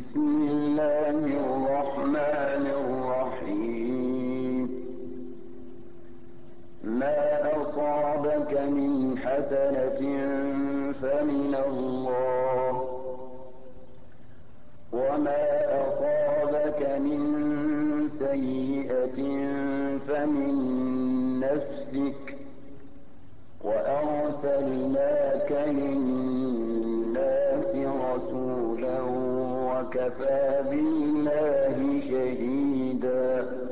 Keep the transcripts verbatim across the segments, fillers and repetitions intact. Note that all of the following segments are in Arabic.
بسم الله الرحمن الرحيم. ما أصابك من حسنة فمن الله، وما أصابك من سيئة فمن نفسك، وأرسلناك للناس رسولا وكفى بالله شهيدا.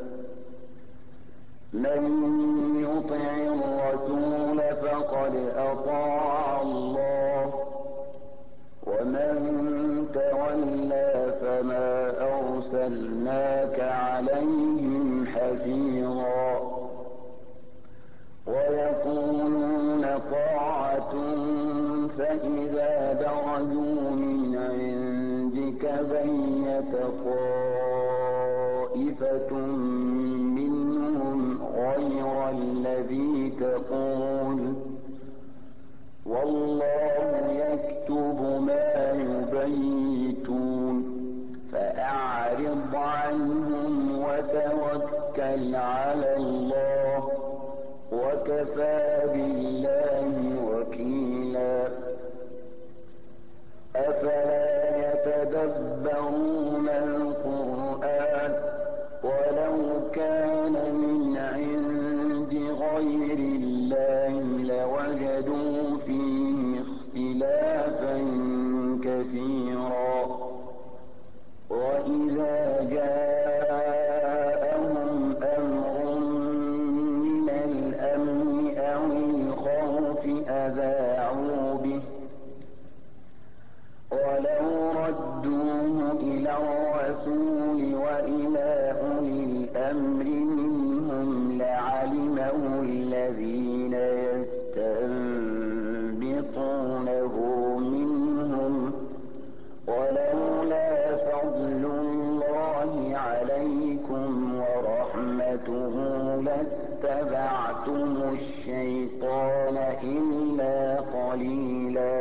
من يطع الرسول فقد أطاع الله، ومن تولى فما أرسلناك عليهم حفيظا. ويقولون طاعة فإذا برزوا من عندك بيت طائفة منهم غير الذي تقول، والله يكتب ما يبيتون. فأعرض عنهم وتوكل على الله، وكفى بالله وكيلا. أفلا يتدبرون القرآن ولو كان من عند غير الله لوجدوا فيه اختلافا كثيرا. وإذا جاءهم أمر من الأمن أو الخوف أذاعوا به، ولو ردوه إلى الرسول وإلى أولي الأمر منهم لعلمه الذين يستنبطونه منهم، ولولا فضل الله عليكم ورحمته لاتبعتم الشيطان إلا قليلا.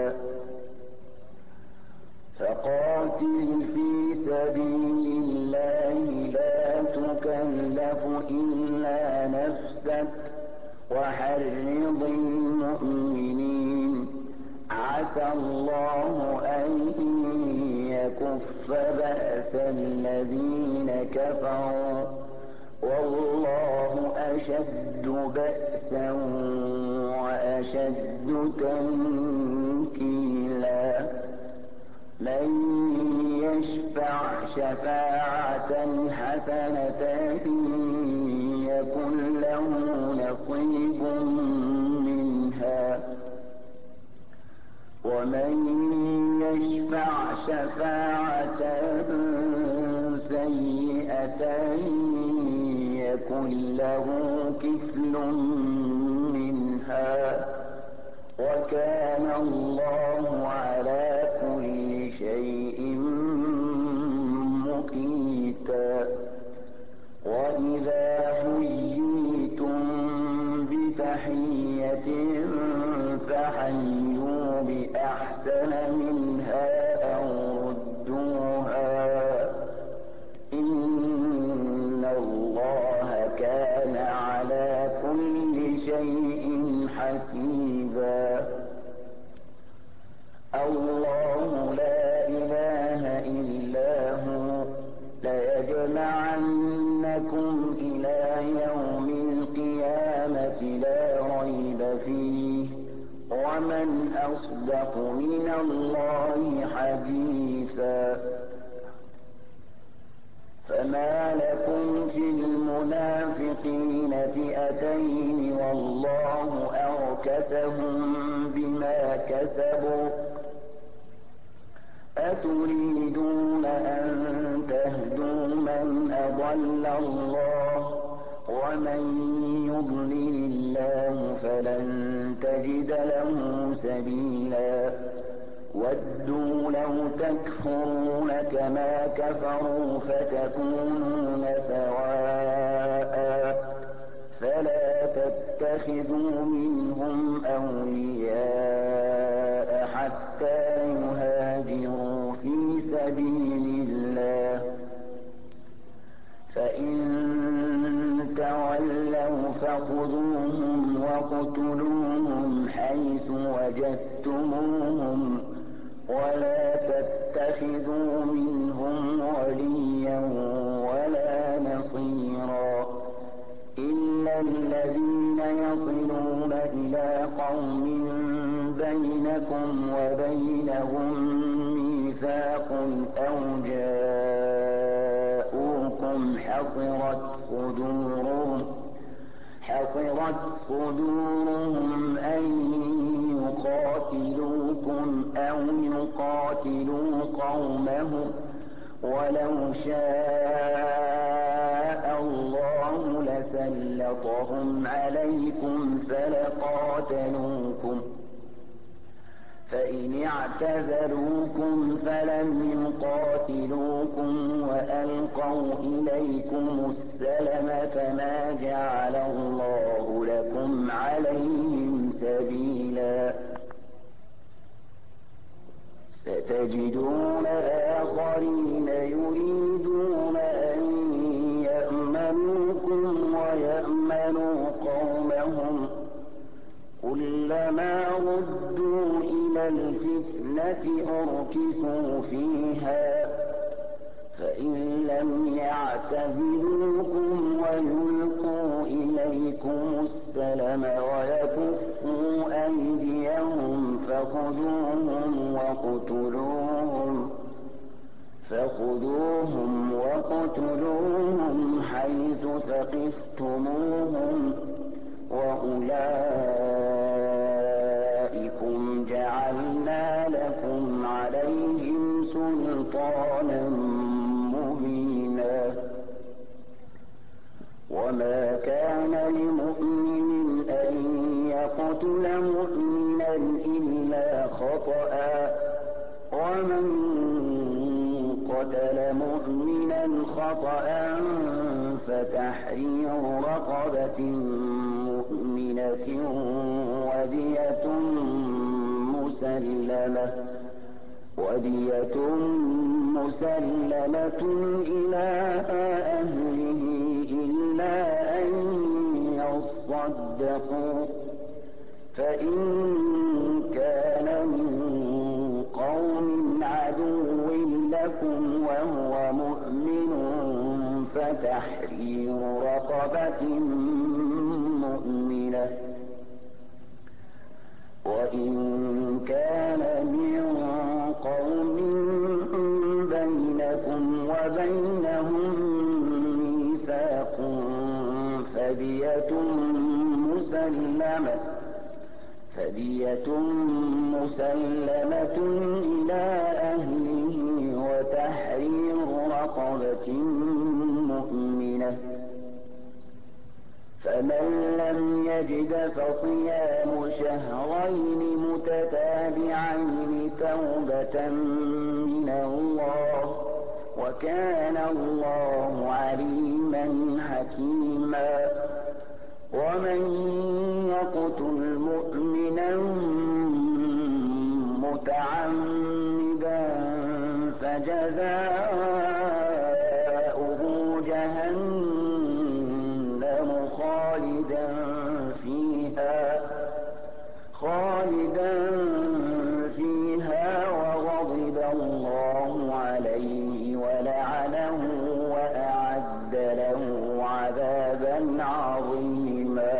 فقاتل في سبيل الله لا تكلف إلا نفسك، وحرض المؤمنين. عسى الله أن يكف بأس الذين كفروا، والله أشد بأسا وأشد تنكيلا. من يشفع شفاعة حسنة يكن له نصيب منها، ومن يشفع شفاعة سيئة يكن له كفل منها، وكان الله على كل شيء مقيتا. وإذا حييتم بتحية فحيوا بأحسن منها أو ردوها، إن الله كان على كل شيء حسيبا. الله لا إله إلا هو ليجمعنكم إلى يوم القيامة لا ريب فيه، ومن أصدق من الله حديثا. فما لكم في المنافقين فئتين والله أركسهم بما كسبوا، أتريدون أن تهدوا من أضل الله، ومن يضلل الله فلن تجد له سبيلا. ودوا لو تكفرون كما كفروا فتكونون سواء، فلا تتخذوا منهم أولياء حتى يهاجروا في سبيل الله. فخذوهم واقتلوهم حيث وجدتموهم ولا تتخذوا منهم وليا ولا نصيرا إلا الذين يصلون إلى قوم بينكم وبينهم ميثاق أو جاءوكم حصرت صدورهم حصرت صدورهم أن يقاتلوكم أو يقاتلوا قومهم ولو شاء الله لسلطهم عليكم فلقاتلوكم فإن اعتزلوكم فلم يقاتلوكم وألقوا إليكم السلم فما جعل الله لكم عليهم سبيلا ستجدون آخرين يريدون أن يأمنوكم ويأمنوا قومهم كلما ردوا إلى الفتنة أركسوا فيها فإن لم يعتزلوكم ويلقوا إليكم السلم ويكفوا أيديهم فخذوهم واقتلوهم فخذوهم واقتلوهم حيث ثقفتموهم وأولئكم جعلنا لكم عليهم سلطانا مبينا وما كان لمؤمن أن يقتل مؤمنا إلا خطأ ومن قتل مؤمنا خطأ فتحرير رقبة مؤمنة ودية مسلمة ودية مسلمة إلى أهله إلا أن يصدقوا فإن كان من قوم عدو لكم وهو مؤمن فتحرير رقبة مؤمنة وإن كان من قوم بينكم وبينهم ميثاق فدية مسلمة فدية مسلمة إلى أهله وتحرير رقبة مؤمنة فمن لم يجد فصيام شهرين متتابعين توبة من الله وكان الله عليما حكيما ومن يقتل مؤمنا متعمدا فجزاؤه جهنم خالدا فيها خالدا فيها وغضب الله عليه ولعنه وأعد له عذابا عظيما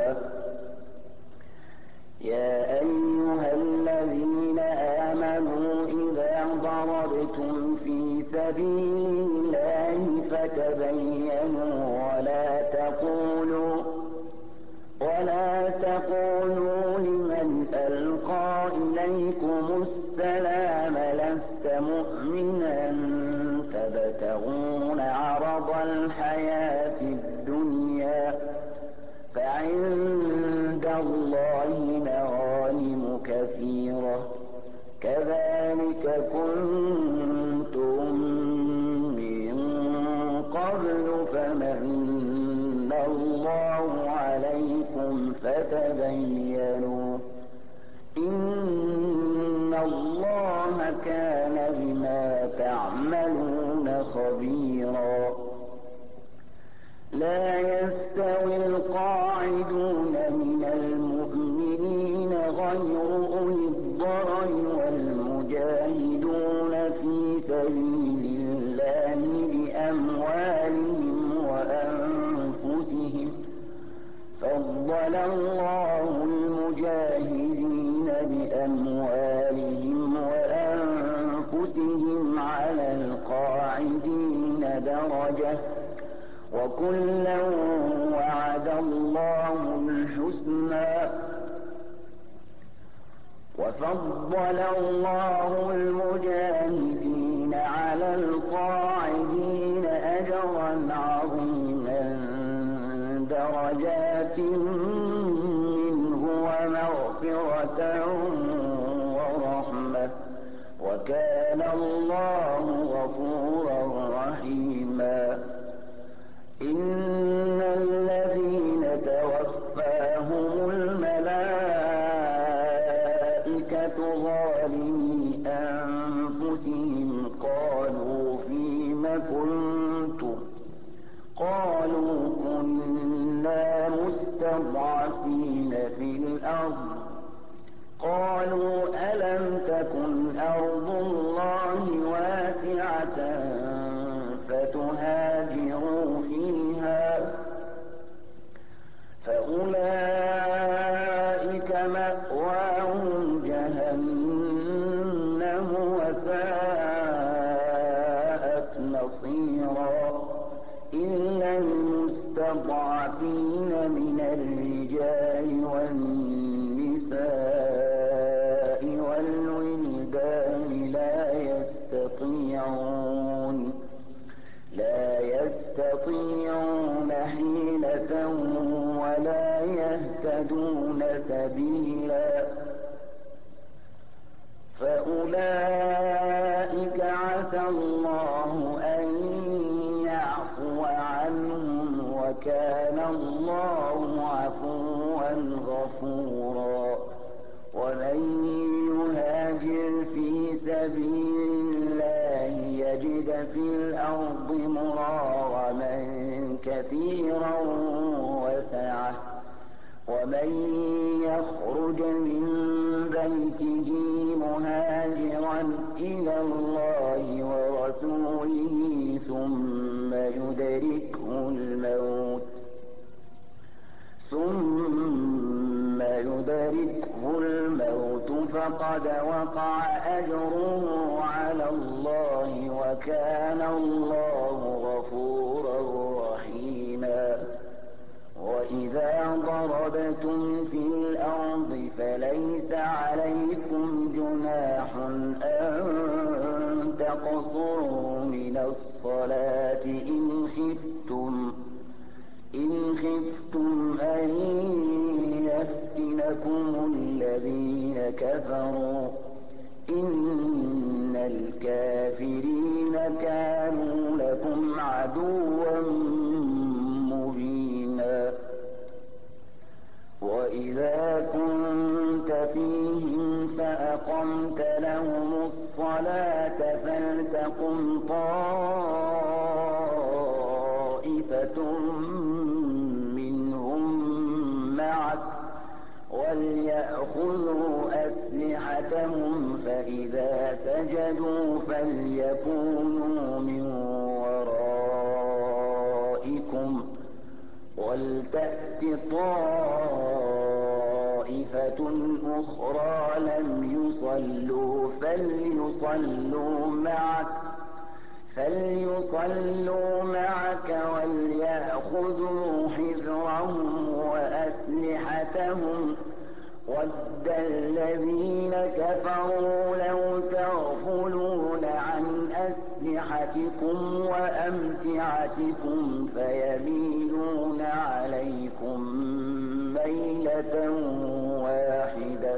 يا أيها الذين آمنوا إذا ضربتم في سبيل الله فتبينوا ولا تقولوا ولا تقولوا لمن ألقى إليكم السلام لست مؤمنا تبتغون عرض الحياة الدنيا فعند الله مغانم كثيرة كذلك كنتم من قبل فمن الله عليكم فتبينوا إن الله كان بما تعملون خبيرا لا يستوي القاعدون القاعدين درجة وكلا وعد الله الحسنى وفضل الله المجاهدين على القاعدين أجرا عظيما درجات منه ومغفرة ورحمة وكان الله غفورا رحيما إن الذين توفاهم الملائكة ظالمي أنفسهم قالوا فيم كنتم قالوا كنا مستضعفين في الأرض قالوا ألم تكن أرض الله واسعة فتهاجروا فيها فأولئك مأواهم جهنم وساءت مصيرا إلا المستضعفين من الرجال والنساء والولدان لا يستطيعون لا يستطيعون حيلة ولا يهتدون سبيلا فأولئك عسى الله أن يعفو عنهم وكان الله عفوا غفورا ومن يهاجر في سبيل الله يجد في الأرض مراغما كثيرا وسعة ومن يخرج من بيته مهاجرا إلى الله ورسوله ثم يدركه الموت ثم يدركه الموت فقد وقع أجره على الله وكان الله غفورا رحيما وإذا ضربتم في الأرض فليس عليكم جناح أن تقصروا من الصلاة إن خفتم إن خفتم أن يفتنكم الذين كفروا إن الكافرين كانوا لكم عدوا مبينا وإذا كنت فيهم فأقمت لهم الصلاة فلتقم طائفة منهم معك وليأخذوا أسلحتهم فإذا سجدوا فليكونوا من ورائكم ولتأت طائفة أخرى لم يصلوا فليصلوا معك فليصلوا معك وليأخذوا حذرهم وأسلحتهم ود الذين كفروا لو تغفلون عن أسلحتكم وأمتعتكم فيميلون عليكم ميلة واحدة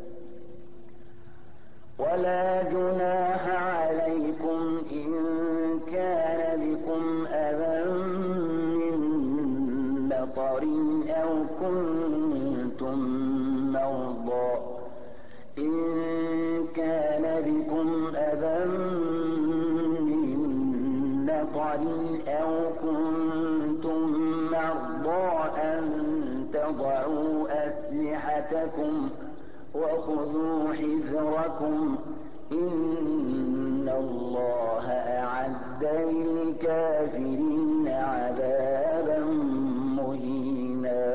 ولا جناح عليكم إن كان بكم أذى من مطر أو كنتم مرضى إن كان بكم أذى من مطر أو كنتم مرضى أن تضعوا أسلحتكم وخذوا حذركم إن الله أعد للكافرين عذابا مهينا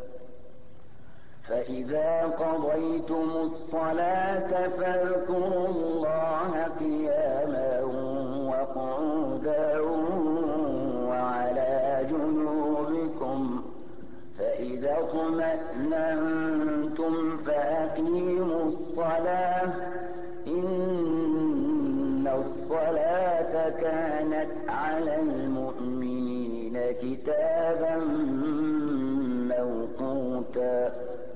فإذا قضيتم الصلاة فاذكروا الله قياما وقعودا الصلاة كانت على المؤمنين كتابا موقوتا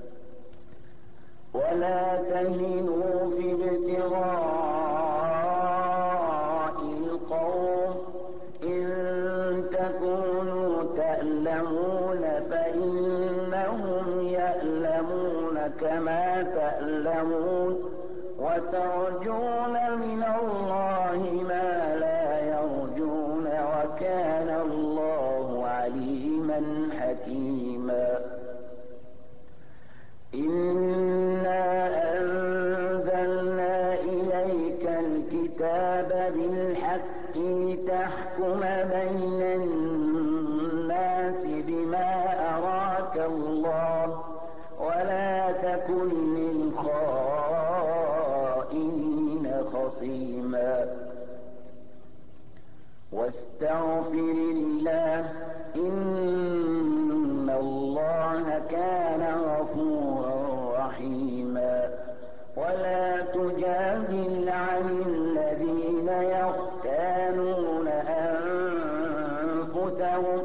ولا تهنوا في ابتغاء القوم إن تكونوا تألمون فإنهم يألمون كما تألمون وترجون من الله ما لا يرجون وكان الله عليما حكيما إنا أنزلنا إليك الكتاب بالحق لتحكم بين الناس بما أراك الله ولا تكن للخائنين خصيما واستغفر الله إن الله كان غفورا رحيما ولا تجادل عن الذين يختانون أنفسهم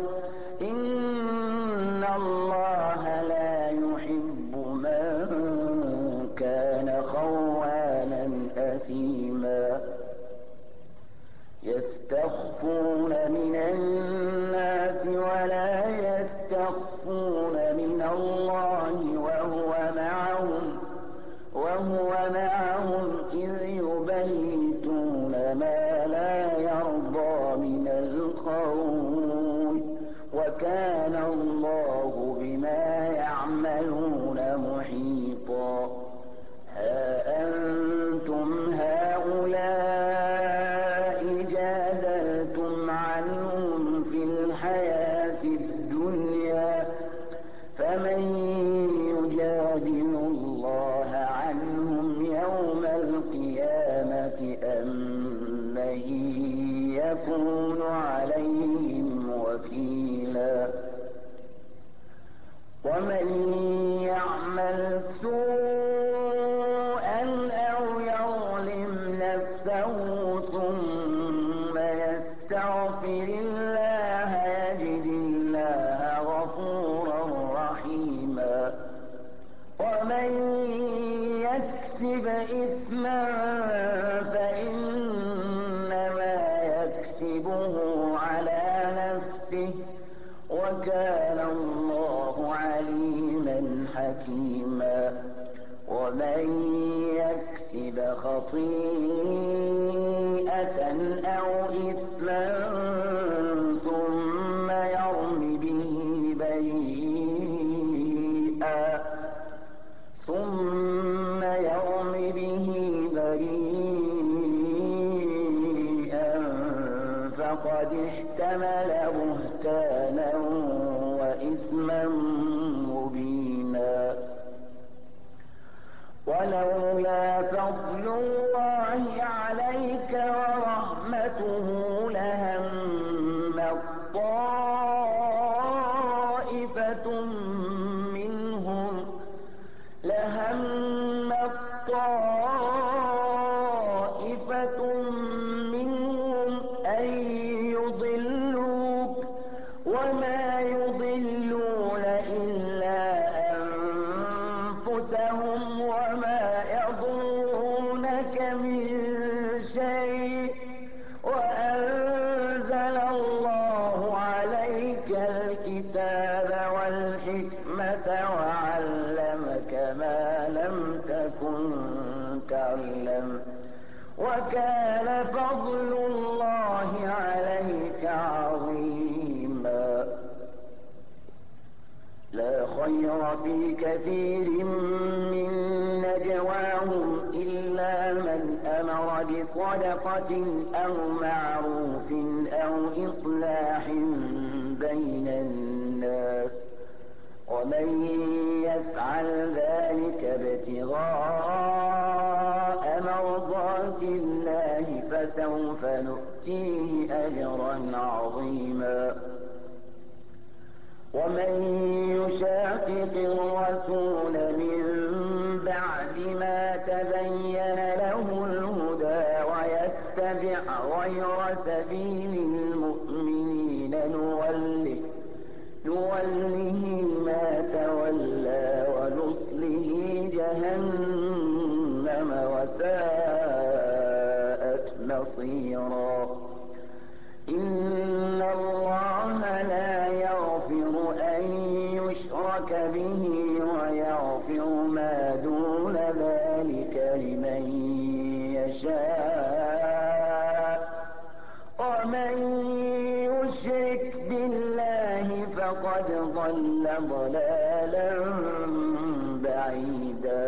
إن الله لا يحب من كان خوانا أثيما يستخفون من الناس ولا يستخفون من الله وهو معهم وهو معهم إذ يبيتون ما لا يرضى من القول وكان الله بما يعملون محيطا ها أنتم هؤلاء جادلتم عنهم في الحياة الدنيا فمن يجادل الله عنهم يوم القيامة أم من يكون عليهم وكيلا ومن يعمل سوءا أو يظلم نفسه ثم يستغفر الله يجد الله غفورا رحيما ومن يكسب إثما فإنما يكسبه على نفسه وكان الله عليما حكيما ومن يكسب خطيئة أو إثما ثم يرم به بريئا ثم يرم به بريئا فقد احتمل بهتانا وإثما مبينا ولولا فضل الله عليك ورحمته لهم طائفة منهم لهم طائفة منهم أن يضلوك وما يضلون إلا أنفسهم وما يضرونك من شيء وأنزل الله عليك الكتاب والحكمة وعلمك ما لم تكن تعلم وكان فضل الله عليك عظيما لا خير في كثير من نجواهم إلا من أمر بصدقة أو معروف أو إصلاح بين الناس ومن يفعل ذلك ابتغاء مرضات الله فسوف نؤتيه أجرا عظيما ومن يشاقق الرسول من بعد ما تبين له الهدى ويتبع غير سبيل المؤمنين نوله نوله ما تولى ونصله جهنم وساءت مصيرا إن الله لا يغفر أن يشرك به ويغفر ما دون ذلك لمن يشاء ومن يشرك بالله فقد ضل ضلالا بعيدا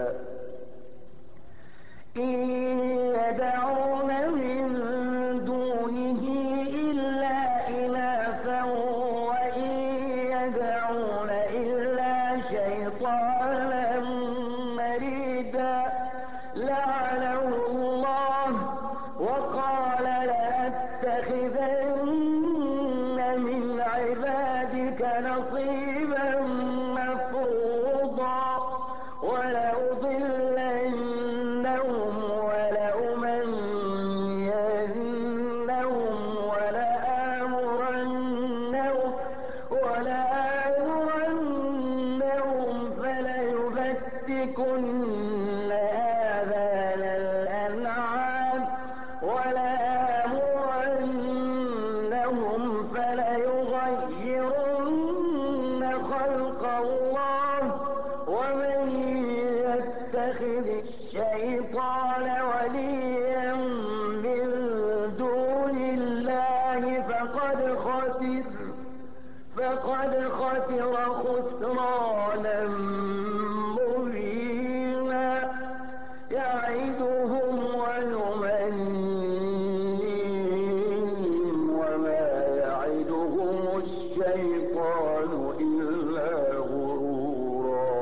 إن يدعون من دونه إلا إناثا وإن يدعون إلا شيطانا مريدا لعنه الله وقال لأتخذن من عبادك نصيبا مفروضا ولأضلنهم ولأمنينهم ولآمرنهم ولآمرنهم فليبتكن آذان الأنعام ولآمرنهم فليغيرن خلق الله ومن يتخذ الشيطان وليا من دون الله فقد خسر فقد خسر خسرانا مبينا يعدهم ويمنيهم وما يعدهم الشيطان إلا غرورا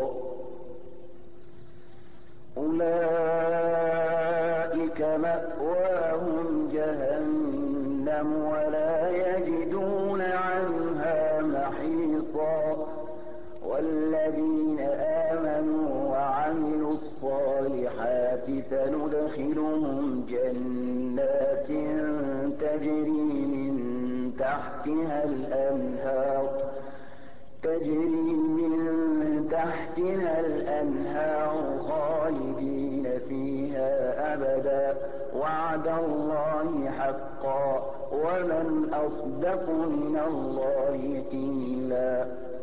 أولئك مأواهم جهنم ولا يجدون عنها محيصا والذين آمنوا وعملوا الصالحات سندخلهم جنات تجري من تحتها الأنهار تجري من تحتها الأنهار خالدين فيها أبدا وعد الله حقا ومن أصدق من الله قيلا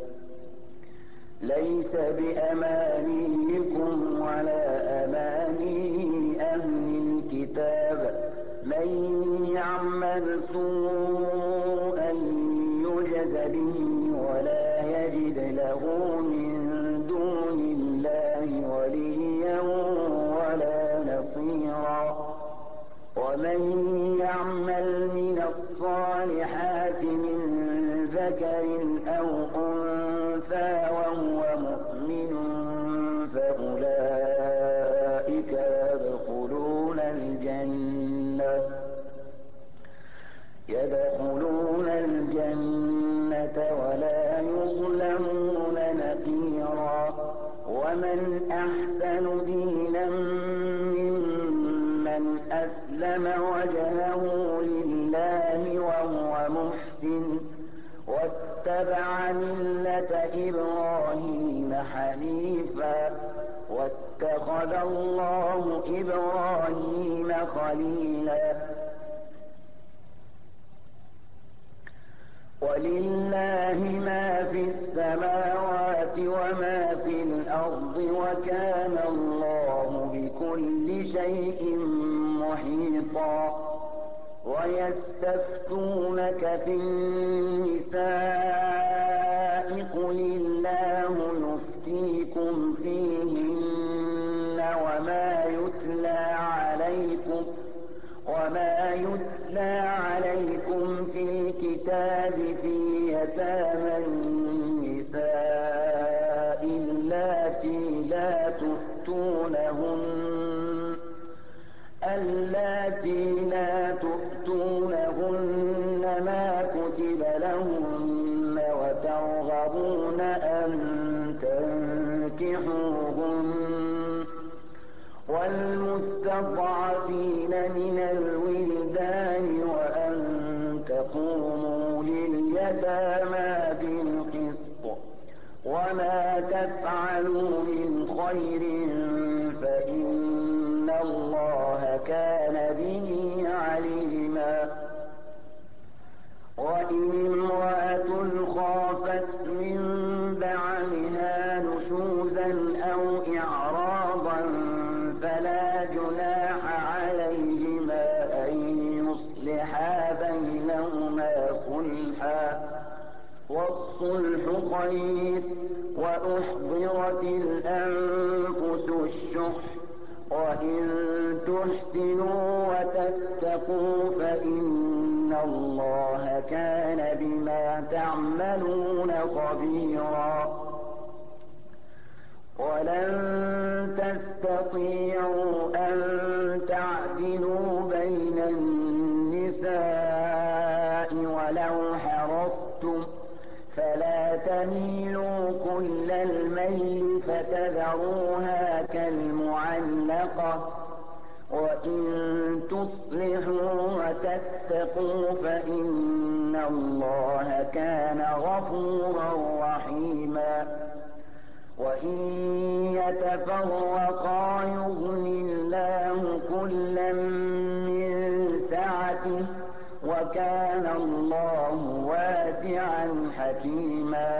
ليس بأمانيكم ولا أماني أهل الكتاب من يعمل سوءا يجز به ولا يجد له من دون الله وليا ولا نصيرا ومن يعمل من الصالحات من ذكر أو أنثى وهو مؤمن فأولئك يدخلون الجنة يدخلون الجنة ولا يظلمون نقيرا ومن أحسن دينا ممن أسلم وجهه لله وهو محسن واتبع ملة إبراهيم حنيفا واتخذ الله إبراهيم خليلا ولله ما في السماوات وما في الأرض وكان الله بكل شيء محيطا ويستفتونك في النساء قل الله يفتيكم فيهن وما يتلى عليكم وما يتلى عليكم في الكتاب في يتامى النساء اللاتي لا تؤتونهن اللاتي لا تؤتونهن ما كتب لهن وترغبون أن تنكحوهن والمستضعفين من الولدان وقوموا لليتامى بالقسط وما تفعلوا من خير فإن الله كان به عليما. وإن امرأة خافت من بعلها نشوزا أو إعراضا فلا جناح عليهما أن يصلحا بينهما صلحا والصلح خير. وأحضرت الأنفس الشح وإن تحسنوا وتتقوا فإن الله كان بما تعملون خبيرا. ولن تستطيعوا أن تعدلوا بين النساء ولو حرصتم فلا تميلوا كل الميل فتذروها كالمعلقة. وإن تصلحوا وتتقوا فإن الله كان غفورا رحيما. وإن يتفرقا يغن الله كلا من سعته وكان الله واسعا حكيما.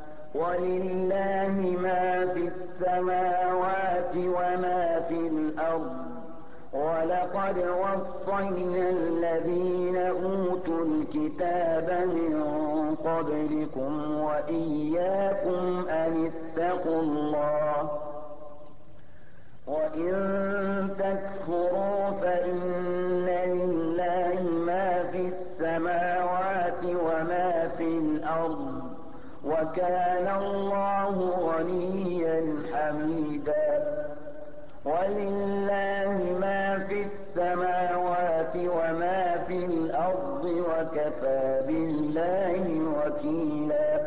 ولله ما في السماوات وما في الأرض ولقد وصينا الذين أوتوا الكتاب من قبلكم وإياكم أن اتقوا الله. وإن تكفروا فإن لله ما في السماوات وما في الأرض وكان الله غنيا حميدا. ولله ما في السماوات وما في الأرض وكفى بالله وكيلا.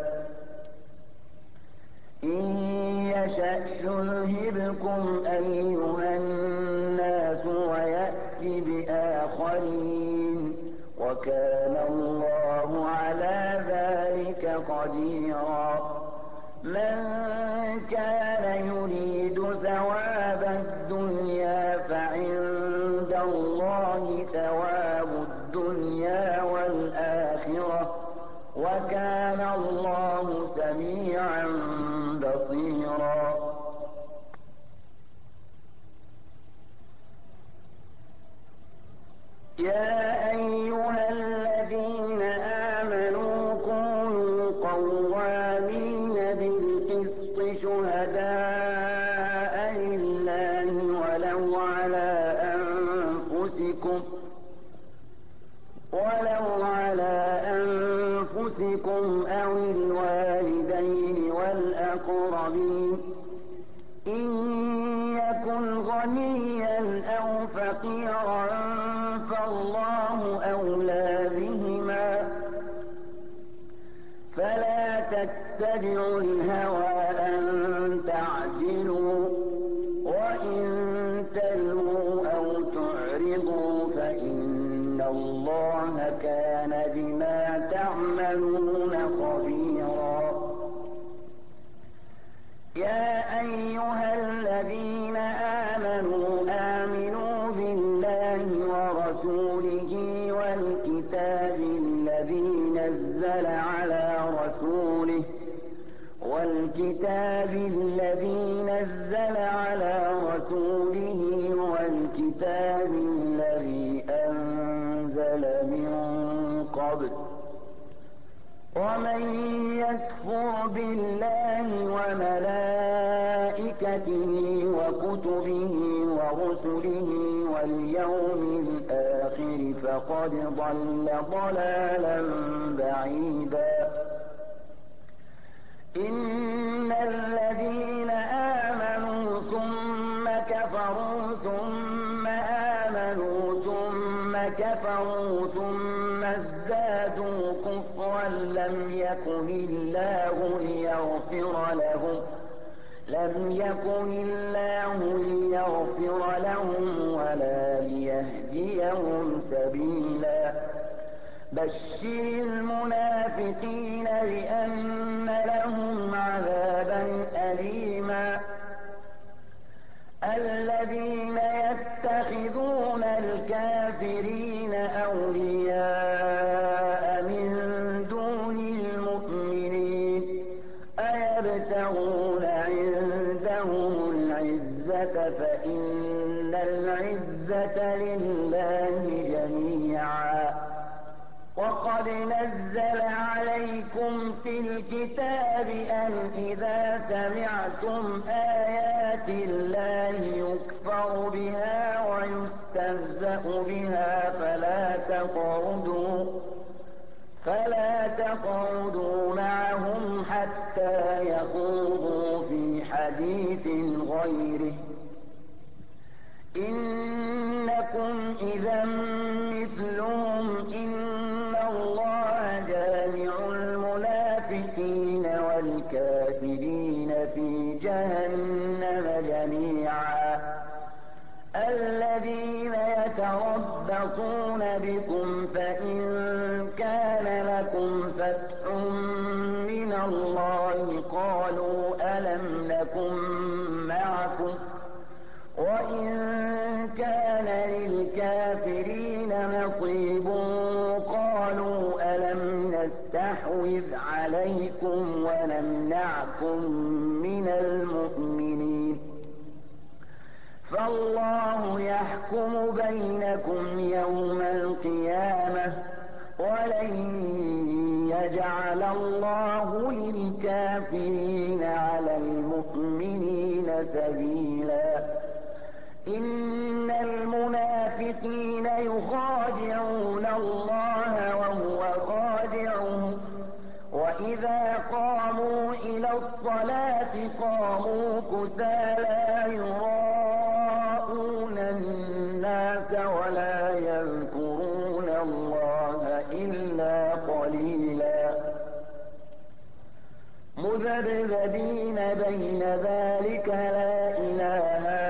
إن يشأ يذهبكم أيها الناس ويأتي بآخرين وكان الله على ذلك قديرا. من كان يريد ثواب الدنيا فعند الله ثواب الدنيا والآخرة وكان الله سميعا بصيرا. يا أيها الذين آمنوا كونوا قوامين بالقسط شهداء لله ولو على أنفسكم ولو على أنفسكم أو الوالدين والأقربين إن يكن غنيا أو فقيرا فالله أولى بهما فلا تتبعوا الهوى أن تعدلوا وإن تلووا أو تعرضوا فإن الله كان بما تعملون خبيرا. يا أيها الذين آمنوا آمنوا بالله ورسوله والكتاب الذي نزل على رسوله والكتاب الذي نزل على رسوله والكتاب الذي أنزل من قبل ومن يكفر بالله وملائكته وكتبه ورسله واليوم الآخر فقد ضل ضلالا بعيدا. إن الذين آمنوا ثم كفروا ثم آمنوا ثم كفروا ثم ازدادوا كفرا لم يكن الله ليغفر لهم لم يكن الله ليغفر لهم ولا ليهديهم سبيلا. بشر المنافقين بأن لهم عذابا أليما الذين يتخذون الكافرين أولياء من دون المؤمنين أيبتغون عندهم العزة فإن العزة لله جميعا وقد نزل عليكم في الكتاب أن إذا سمعتم آيات الله يكفر بها ويستهزأ بها فلا تقعدوا فلا تقعدوا معهم حتى يخوضوا في حديث غيره إنكم إذا مثلهم إن الله جامع المنافقين والكافرين في جهنم جميعا الذين يتربصون بكم فإن كان لكم فتح من الله قالوا ألم نكن معكم وإن كان للكافرين نصيب قالوا ألم نستحوذ عليكم ونمنعكم من المؤمنين فالله يحكم بينكم يوم القيامة ولن يجعل الله للكافرين على المؤمنين سبيلا إن المنافقين يخادعون الله وهو خادعهم وإذا قاموا إلى الصلاة قاموا كسالى يراءون الناس ولا يذكرون الله إلا قليلا مذبذبين بين ذلك لا إله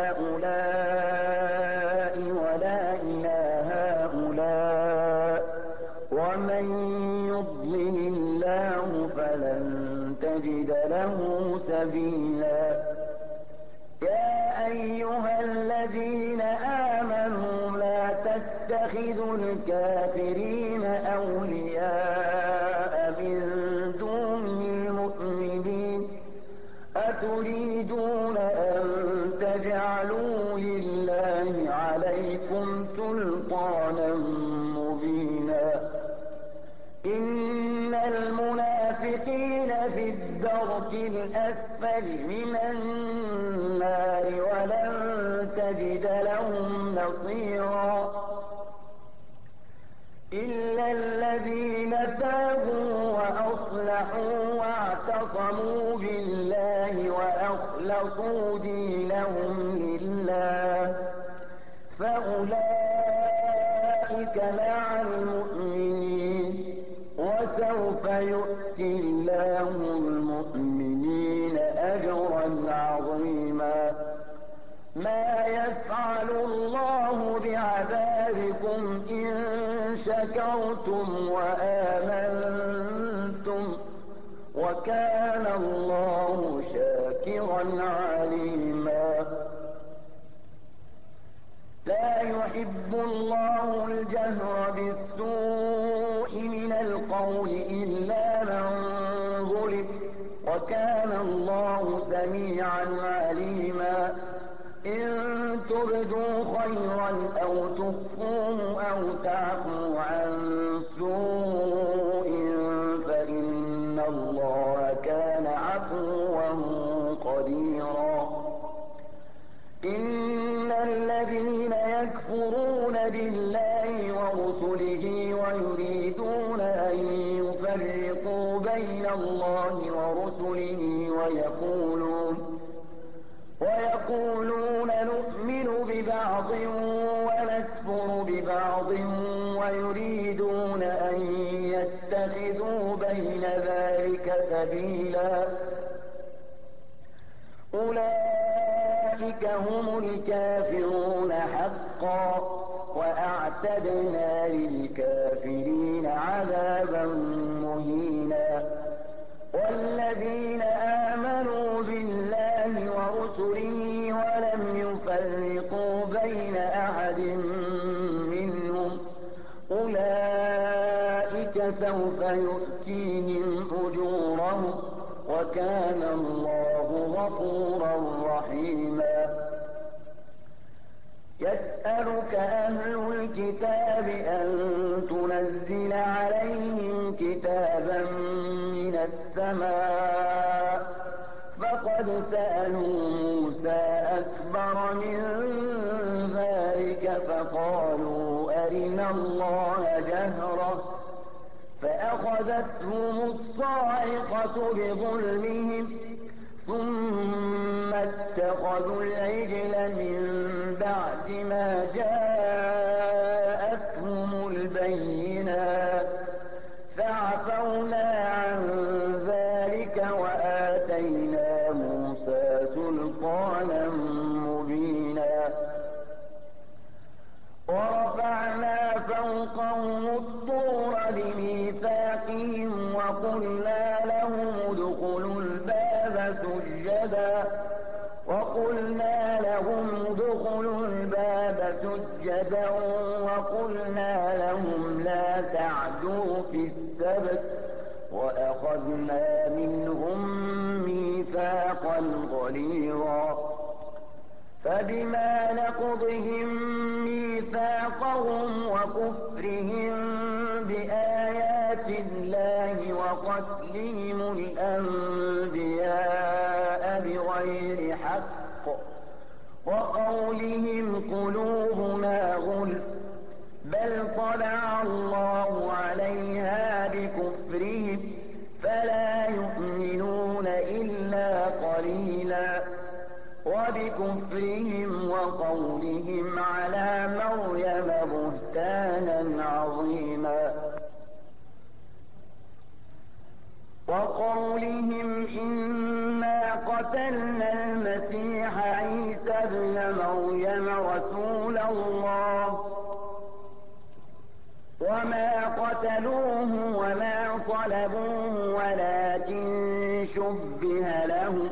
هؤلاء ولا إله هؤلاء ومن يضلل الله فلن تجد له سبيلا يا أيها الذين آمنوا لا تتخذوا الكافرين أولياء من دون المؤمنين أتريدون أن تجعلوا لله عليكم سلطانا مبينا إن المنافقين في الدرك الأسفل من النار ولن تجد لهم نصيرا إلا الذين تابوا وأصلحوا واعتصموا بالله وأخلصوا دينهم لله فأولئك مع المؤمنين وسوف يؤتي الله المؤمنين أجرا عظيما ما يفعل الله بعذابكم إن شكرتم وآمنتم وكان الله شاكرا عليما لا يحب الله الجهر بالسوء من القول إلا من ظلم وكان الله سميعا عليما إن تبدوا خيرا أو تخفوه أو تعفوا عن سوء فإن الله كان عفوا قديرا إن الذين يكفرون بالله ورسله ويريدون أن يفرقوا بين الله ورسله ويقولون ويقولون نؤمن ببعض ونكفر ببعض ويريدون أن يتخذوا بين ذلك سبيلا أولئك هم الكافرون حقا وأعتدنا للكافرين عذابا عذابا مهينا. والذين آمنوا بالله ورسله ولم يفرقوا بين أحد منهم أولئك سوف يؤتيهم أجورهم وكان الله غفورا رحيما. يسألك أهل الكتاب أن تنزل عليهم كتابا من السماء فقد سألوا موسى أكبر من ذلك فقالوا أرنا الله جهرة فأخذتهم الصاعقة بظلمهم ثم اتخذوا العجل من بعد ما جاءتهم البينات فعفونا عن ذلك وآتينا موسى سلطانا مبينا. ورفعنا فوقهم الطور بميثاقهم وقلنا لهم ادخلوا الباب سجدا وقلنا لهم ادخلوا الباب سجدا وقلنا لهم لا تعدوا في السبت وأخذنا منهم ميثاقا غليظا. فبما نقضهم ميثاقهم وكفرهم بآيات الله وقتلهم الأنبياء بغير حق وقولهم قلوبنا غلف بل طبع الله عليها بكفرهم فلا يؤمنون إلا قليلا. وبكفرهم وقولهم على مريم بهتانا عظيما. وقولهم إنا قتلنا المسيح عيسى ابن مريم رسول الله وما قتلوه وما صلبوه ولكن شبه لهم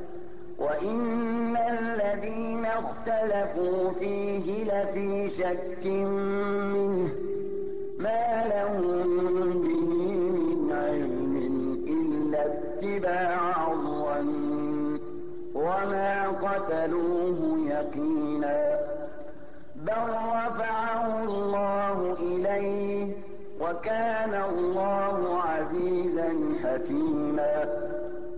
وإن الذين اختلفوا فيه لفي شك منه ما لهم به من علم إلا اتباع الظن وما قتلوه يقينا بل رفعه الله إليه وكان الله عزيزا حكيما.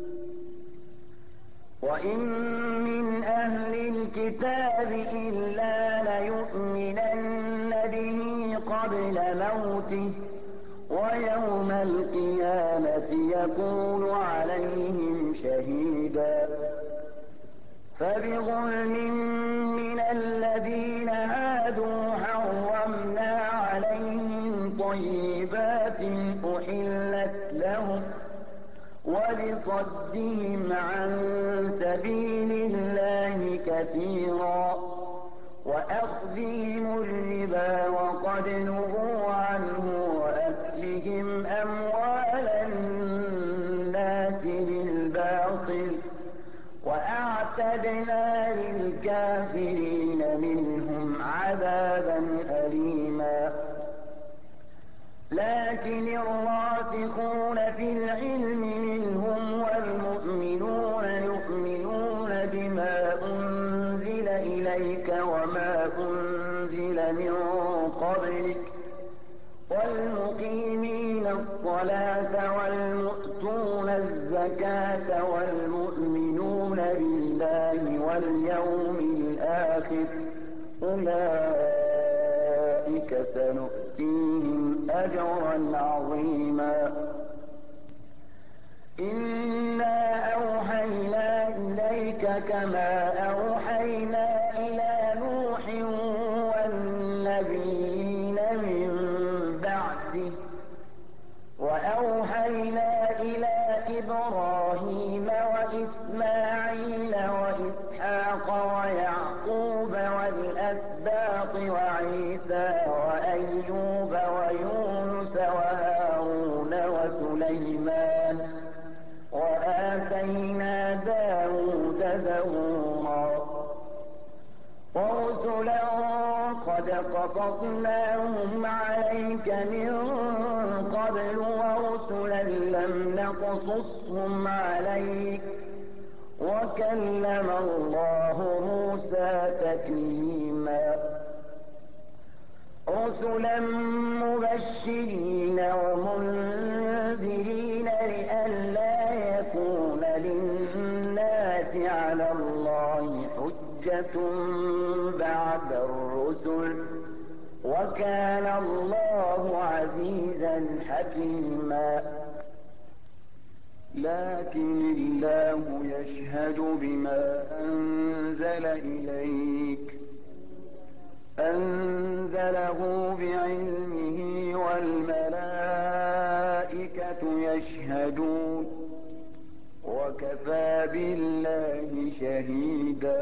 وإن من أهل الكتاب إلا ليؤمنن به قبل موته ويوم القيامة يكون عليهم شهيدا. فبظلم من الذين هادوا حرمنا عليهم طيبات أحلت لهم وبصدهم عن سبيل الله كثيرا وأخذهم الربا وقد نهوا عنه وأكلهم أموال الناس بالباطل وأعتدنا للكافرين منهم عذابا أليما. لكن الراسخون في العلم منهم والمؤمنون يؤمنون بما أنزل إليك وما أنزل من قبلك والمقيمين الصلاة والمؤتون الزكاة والمؤمنون بالله واليوم الآخر أولئك سنؤتيهم أجرا عظيما. إنا أوحينا إليك كما أوحينا إلى نوح والنبيين من بعده وأوحينا إلى إبراهيم وإسماعيل وإسحاق ويعقوب والأسباط وعيسى وأيوب ويونس وهارون وسليمان وآتينا داود زبورا ورسلا قد قصصناهم عليك من قبل ورسلا لم نقصصهم عليك وكلم الله موسى تكليما رسلا مبشرين ومنذرين لئلا يكون للناس على الله حجة بعد الرسل وكان الله عزيزا حكيما لكن الله يشهد بما أنزل إليك أنزله بعلمه والملائكة يشهدون وكفى بالله شهيدا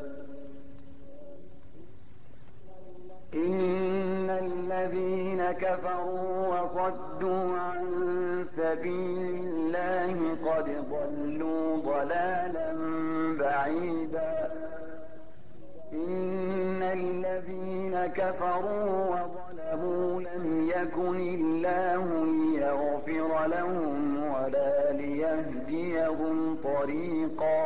إن الذين كفروا وصدوا عن سبيل الله قد ضلوا ضلالا بعيدا إن الذين كفروا وظلموا لم يكن الله ليغفر لهم ولا ليهديهم طريقا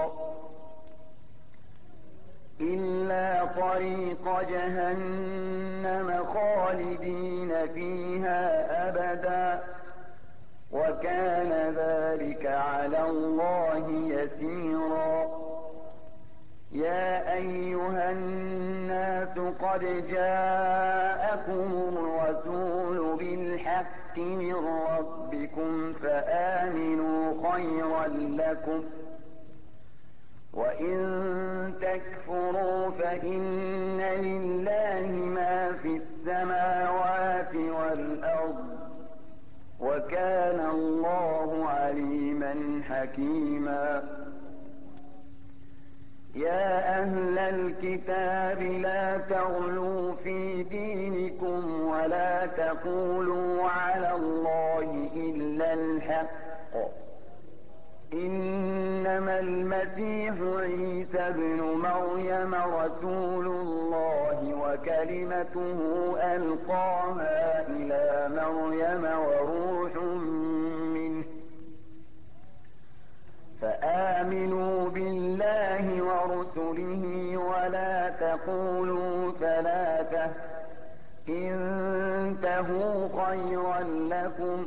إلا طريق جهنم خالدين فيها أبدا وكان ذلك على الله يسيرا يا أيها الناس قد جاءكم الرسول بالحق من ربكم فآمنوا خيرا لكم وإن تكفروا فإن لله ما في السماوات والأرض وكان الله عليما حكيما يا أهل الكتاب لا تغلوا في دينكم ولا تقولوا على الله إلا الحق إنما المسيح عيسى ابن مريم رسول الله وكلمته ألقاها إلى مريم وروح منه فآمنوا بالله ورسله ولا تقولوا ثلاثة انتهوا خيرا لكم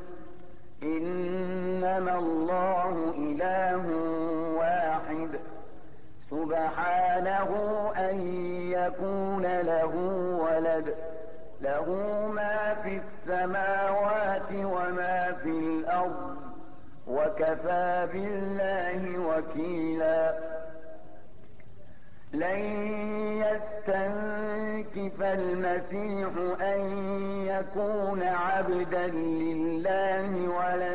إنما الله إله واحد سبحانه أن يكون له ولد له ما في السماوات وما في الأرض وكفى بالله وكيلا لن يستنكف المسيح أن يكون عبدا لله ولا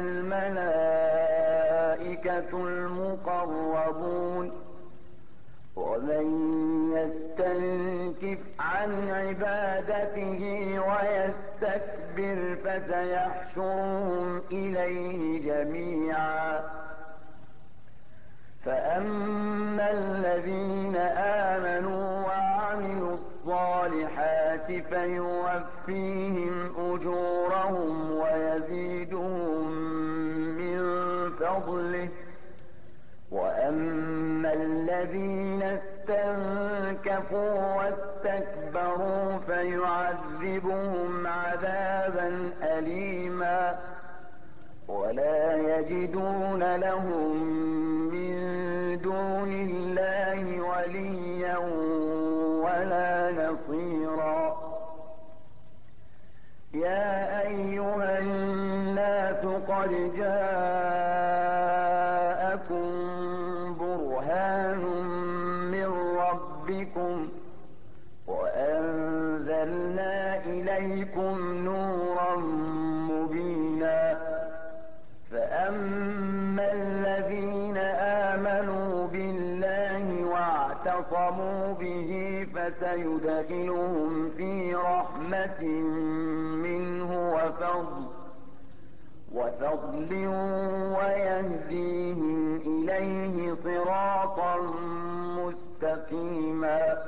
الملائكة المقربون ومن يستنكف عن عبادته ويستكبر فسيحشرهم إليه جميعا فأما الذين آمنوا وعملوا الصالحات فيوفيهم أجورهم ويزيدهم من فضله وأما الذين استنكفوا واستكبروا فيعذبهم عذابا أليما ولا يجدون لهم من دون الله وليا ولا نصيرا يا أيها الناس قد جاءكم برهان من ربكم وأنزلنا إليكم نورا مبينا فأما الذين آمنوا بالله واعتصموا به فسيدخلهم في رحمة منه وفضل وفضل ويهديهم إليه صراطا مستقيما.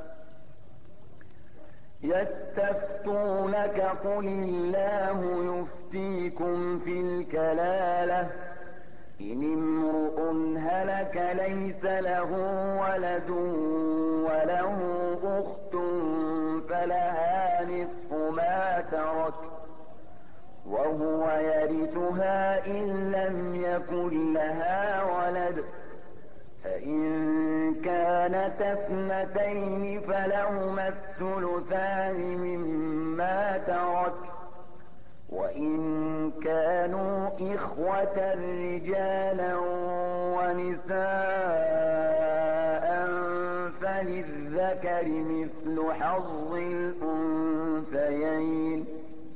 يستفتونك قل الله يفتيكم في الكلالة إن امرؤ هلك ليس له ولد وله أخت فلها نصف ما ترك وهو يرثها إن لم يكن لها ولد، فإن كانت اثنتين فلهما الثلثان مما ترك، وإن كانوا إخوة رجالا ونساء فللذكر مثل حظ الأنثيين.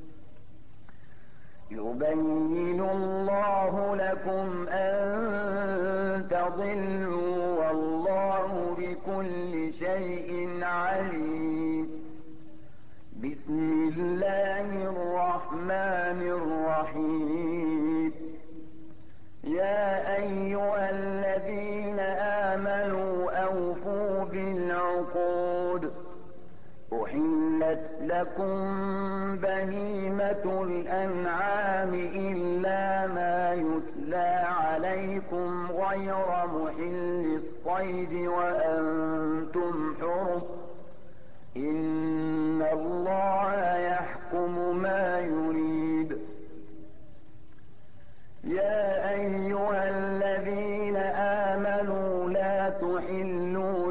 يبين الله لكم أن تضلوا والله بكل شيء عليم. بسم الله الرحمن الرحيم. يا أيها الذين آمنوا أوفوا بالعقود. أحلت لكم بهيمة الأنعام إلا ما يتلى عليكم غير محل الصيد وأنتم حرم. إن الله يحكم ما يريد. يا أيها الذين آمنوا لا تحلوا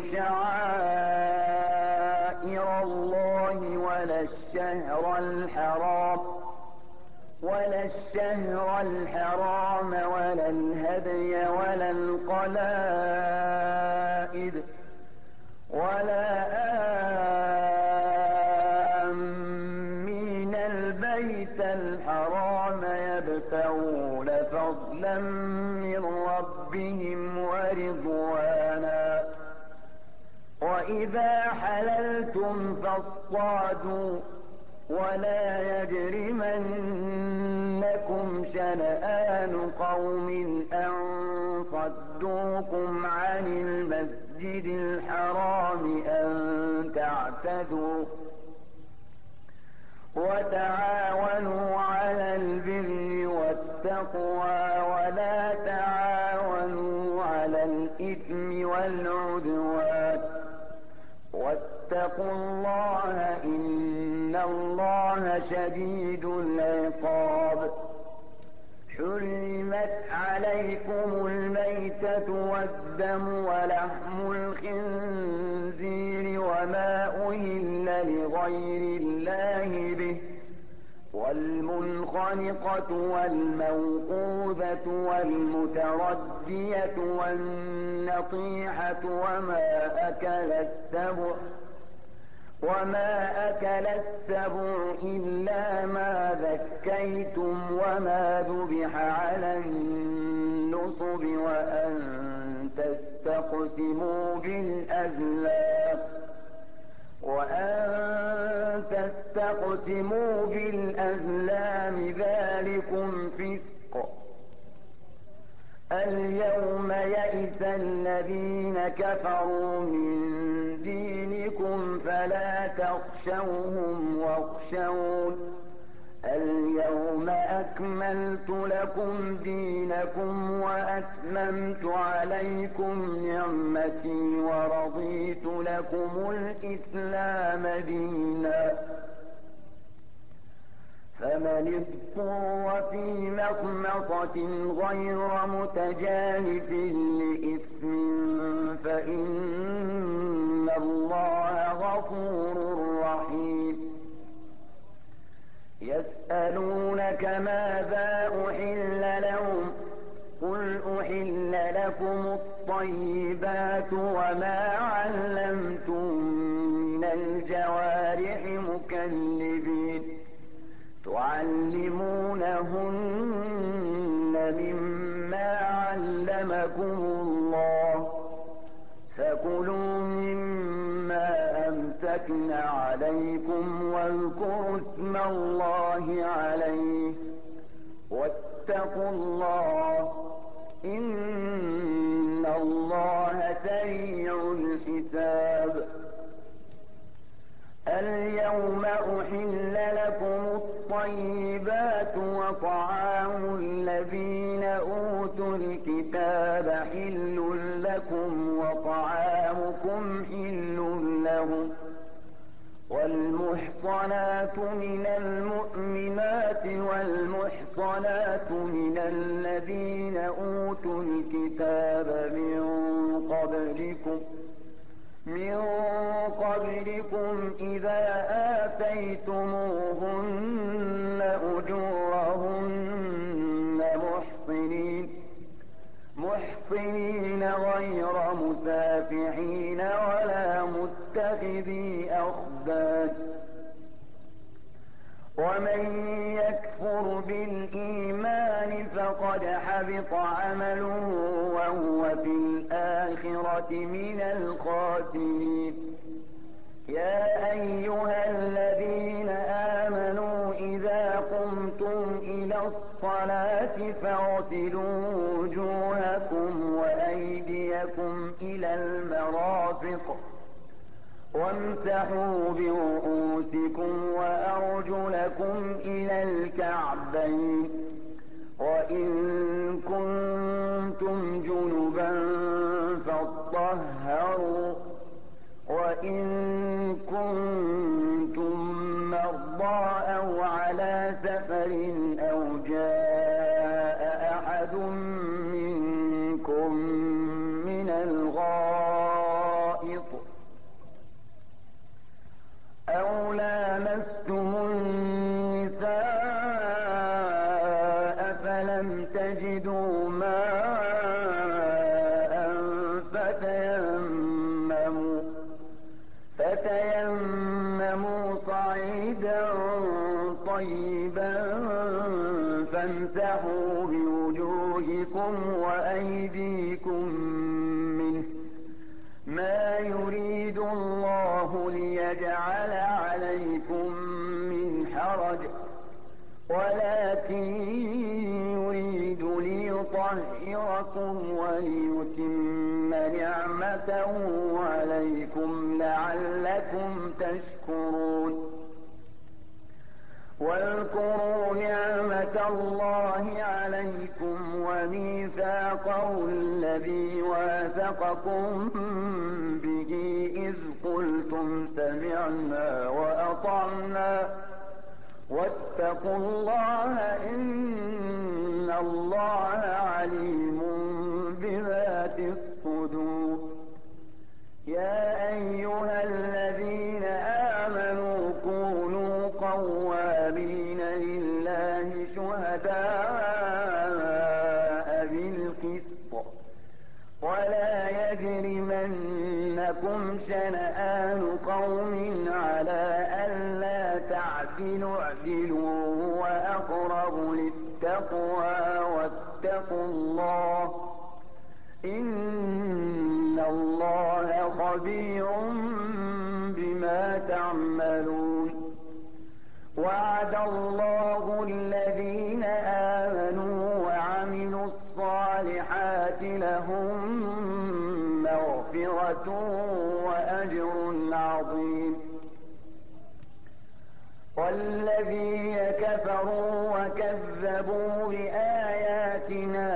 شعائر الله ولا الشهر الحرام ولا الشهر الحرام ولا الهدي ولا القلائد ولا آمين البيت الحرام يبتغون فضلا من ربهم ورضوانا. وإذا حللتم فاصطادوا ولا يجرمنكم شنآن قوم أن صدوكم عن المسجد الحرام أن تعتدوا. وتعاونوا على البر والتقوى ولا تعاونوا على الإثم والعدوان. واتقوا الله إن الله شديد العقاب. حرمت عليكم الميتة والدم ولحم الخنزير وما أهل لغير الله به والمنخنقة والموقوذة والمتردية والنطيحة وما أكل السبع وما أكل السبع إلا ما ذكيتم وما ذبح على النصب وأن تستقسموا بالأزلام وأن تستقسموا بالأزلام ذلكم فسق. اليوم يئس الذين كفروا من دينكم فلا تخشوهم واخشون. اليوم أكملت لكم دينكم وأتممت عليكم نعمتي ورضيت لكم الإسلام دينا. فمن اضطر في مخمصة غير متجانف لإثم فإن الله غفور رحيم. يسألونك ماذا أحل لهم قل أحل لكم الطيبات وما علمتم من الجوارح مكلبين تعلمونهن مما علمكم الله فكلوا مما أمسكن عليكم واذكروا اسم الله عليه واتقوا الله إن الله سريع الحساب. اليوم أحل لكم الطيبات وطعام الذين أوتوا الكتاب حل لكم وطعامكم حل لهم. والمحصنات من المؤمنات والمحصنات من الذين أوتوا الكتاب من قبلكم من قبلكم إذا آتيتموهن أجورهن محصنين محصنين غير مسافحين ولا متخذي أخدان. ومن يكفر بالإيمان فقد حبط عمله وهو في الآخرة من الخاسرين. يا أيها الذين آمنوا إذا قمتم إلى الصلاة فاغسلوا وجوهكم وأيديكم إلى المرافق وامسحوا برؤوسكم وأرجلكم إلى الكعبين وإن كنتم جنبا فاطهروا وإن كنتم مرضى أو على سفر أو جاء أحد منكم من الغائط أو لامستم النساء فلم تجدوا ماء فتيمموا فتيمموا صعيدا طيبا فامسحوا بوجوهكم وأيديكم منه ما يريد الله ليجعل عليكم من حرج ولكن يريد ليطهركم وليتم نعمته عليكم لعلكم تشكرون. واذكروا نعمة الله عليكم وميثاقه الذي واثقكم به إذ قلتم سمعنا وأطعنا واتقوا الله إن الله عليم بذات الصدور. يا أيها الذين آمنوا كونوا قوامين لله شهداء بالقسط ولا يجرمنكم شنآن قوم على ألا تعدلوا اعدلوا هو أقرب للتقوى واتقوا الله إن الله خبير بما تعملون. وعد الله الذين آمنوا وعملوا الصالحات لهم مغفرة وأجر عظيم. والذين كفروا وكذبوا بآياتنا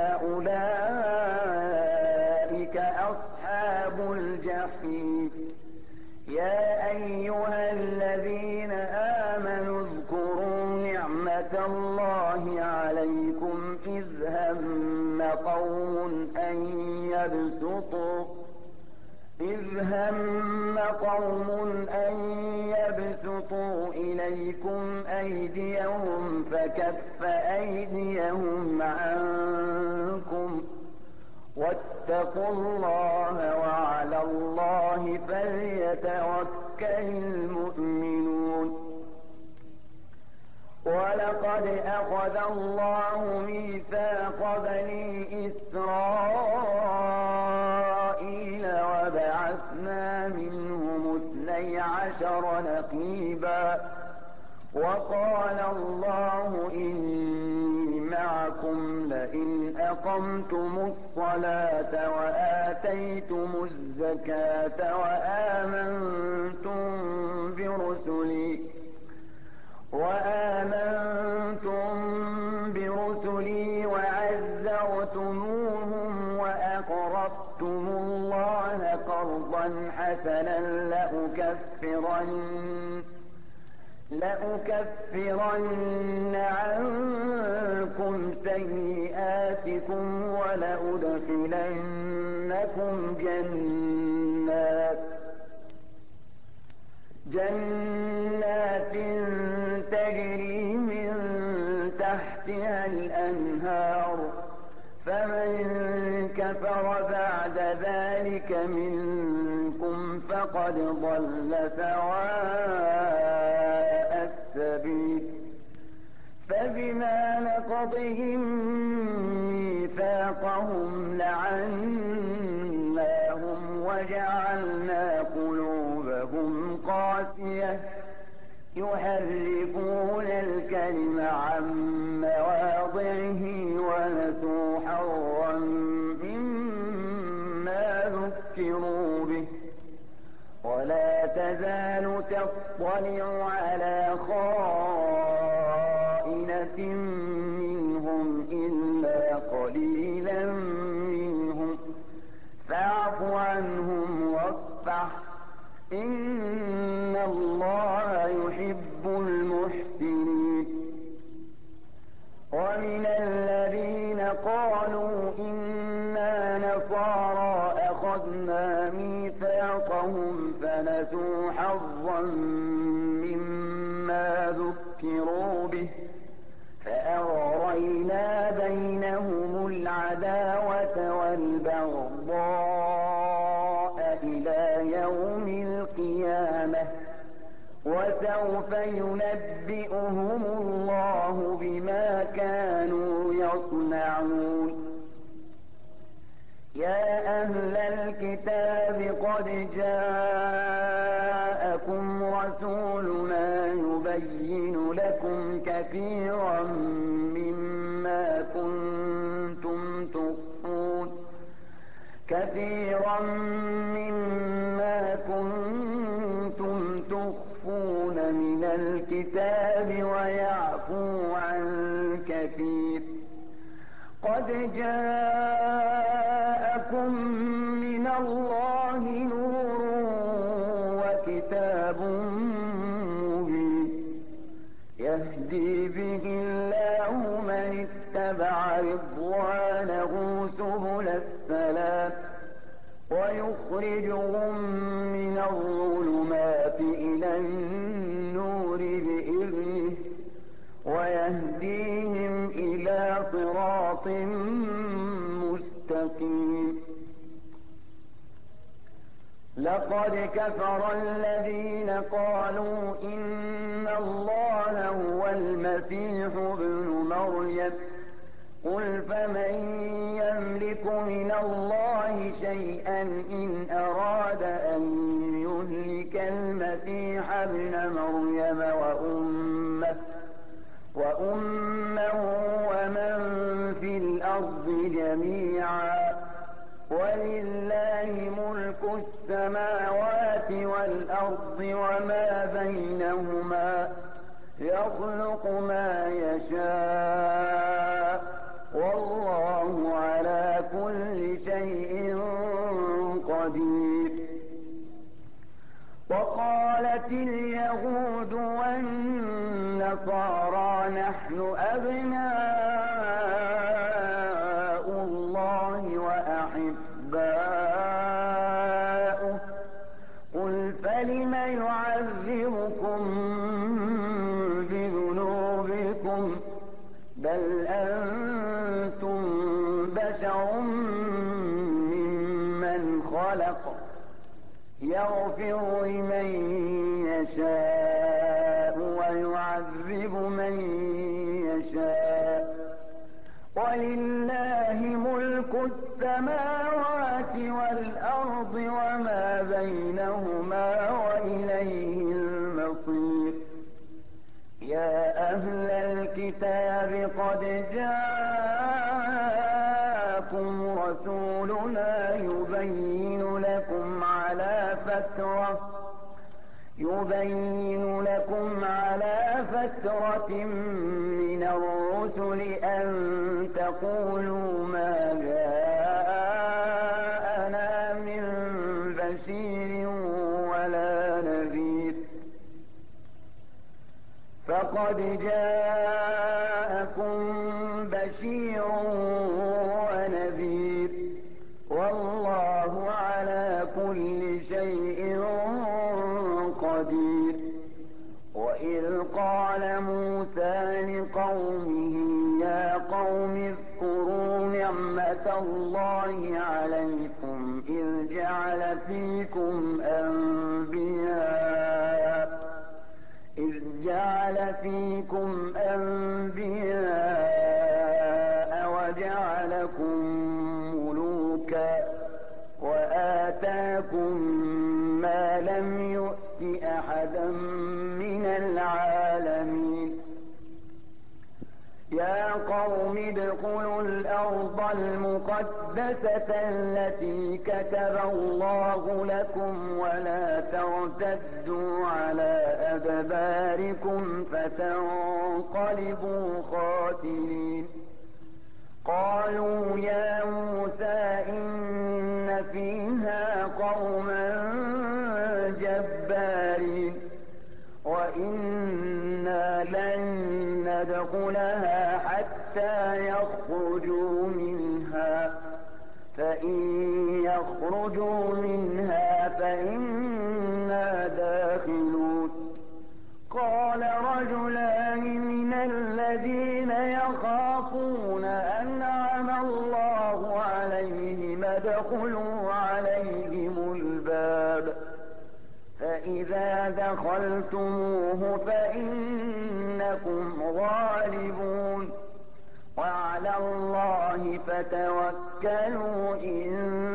أولئك أصحاب الجحيم. يا أيها الذين آمنوا اذكروا نعمة الله عليكم إذ هم قوم أن يبسطوا إذ هم قوم أن يبسطوا إليكم أيديهم فكف أيديهم عنكم واتقوا الله وعلى الله فليتوكل المؤمنون. ولقد أخذ الله ميثاق بني إسرائيل وبعثنا منهم اثني عشر نقيبا وقال الله إني معكم معكم لئن أقمتم الصلاة وآتيتم الزكاة وآمنتم برسلي وآمنتم برسلي وعزرتموهم وأقرضتم الله قرضا حسنا لأكفرن لأكفرن عنكم سيئاتكم ولأدخلنكم جنات جنات تجري من تحتها الأنهار فمن كفر بعد ذلك منكم فقد ضل سواء السبيل فبما نقضهم ميثاقهم لعناهم وجعلنا قلوبهم قاسية يحرفون الكلم عن مواضعه ونسوا حظا مما ذكروا به ولا تزال تطلع على خائنة منهم إلا قليلا منهم فاعف عنهم واصفح إن الله يحب المحسنين. ومن الذين قالوا إنا نصارى أخذنا ميثاقهم فنسوا حظا مما ذكروا به فأغرينا بينهم العداوة والبغضاء إلى يوم القيامة وسوف ينبئهم الله بما كانوا يصنعون. يا أهل الكتاب قد جاءكم رسولنا يبين لكم كثيرا مما كنتم تخفون كثيرا مما كنتم تخفون من الكتاب ويعفو عن كثير قد جاءكم من الله نور وكتاب مبين يهدي به الله من اتبع رضوانه سبل السلام ويخرجهم من الظلمات إلى النور بإذنه ويهديهم إلى صراط مستقيم. لقد كفر الذين قالوا إن الله هو المسيح ابن مريم قل فمن يملك من الله شيئا إن أراد أن يهلك المسيح ابن مريم وأمه وأمه ومن في الأرض جميعا ولله ملك السماوات والأرض وما بينهما يخلق ما يشاء والله على كل شيء قدير. وقالت اليهود والنصارى نحن أبناء الله وأحباؤه قل فلم يعذبكم بذنوبكم بل أنتم بشر ممن خلق يغفر لمن يشاء ويعذب من يشاء ولله ملك السماوات والأرض وما بينهما وإليه المصير. يا أهل الكتاب الكتاب قد جاءكم رسولنا يبين لكم على فترة يبين لكم على فترة من الرسل أن تقولوا ما جاءنا من بشير ولا نذير فقد جاءكم بشير ونذير والله على كل شيء قدير. وإذ قال موسى لقومه يا قوم اذكروا نعمة الله عليكم إذ جعل فيكم أنبياء إذ جعل فيكم أنبياء وجعلكم ملوكا وآتاكم ما لم يؤت أحدا من العالمين. يا قوم ادخلوا الأرض المقدسة التي كتب الله لكم ولا ترتدوا على أدباركم فتنقلبوا خاسرين. قالوا يا موسى إن فيها قوما جبارين وإنا لن ندخلها حتى يخرجوا منها فإن يخرجوا منها فإنا داخلون. قال رجلان من الذين يخافون أنعم الله عليهم ادخلوا عليهم الباب فإذا دخلتموه فإنكم غالبون وعلى الله فتوكلوا إن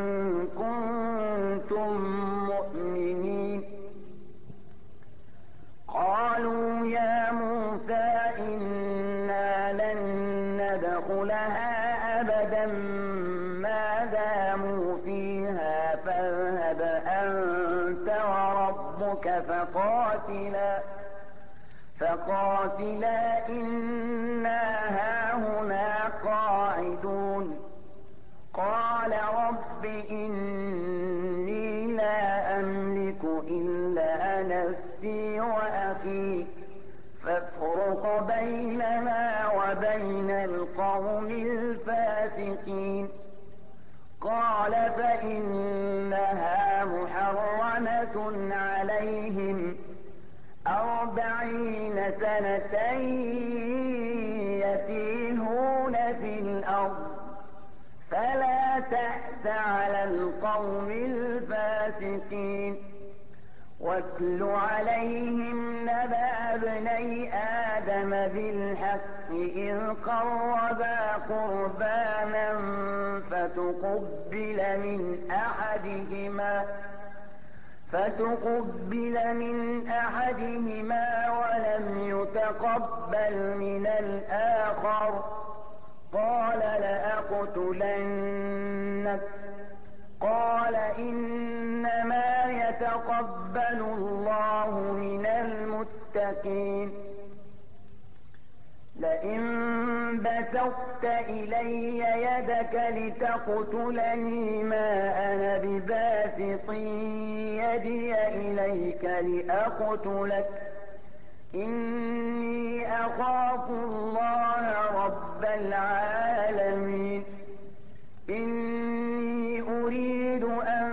كنتم مؤمنين. قالوا يا موسى إنا لن ندخلها أبدا ما داموا فيها فاذهب أنت وربك فقاتلا فقاتلا إنا هاهنا قاعدون. قال رب إني لا أملك إلا نفسي وأخي فافرق بيننا وبين القوم الفاسقين. قال فإنها محرمة عليهم أربعين سنة يتيهون في الأرض فلا تأس على القوم الفاسقين. واتل عليهم نبأ ابني آدم بالحق إذ قربا قربانا فتقبل من أحدهما فتقبل من أحدهما ولم يتقبل من الآخر قال لأقتلنك قال إنما يتقبل الله من المتقين. لئن بسطت إلي يدك لتقتلني ما أنا بباسط يدي إليك لأقتلك إني أخاف الله رب العالمين. إني أريد أن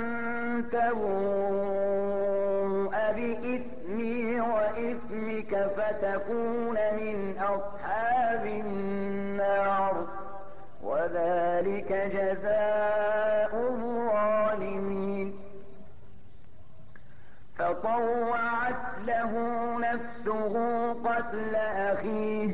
تبوء بإثمي وإثمك فتكون من أصحاب النار وذلك جزاء الظالمين. فطوعت له نفسه قتل أخيه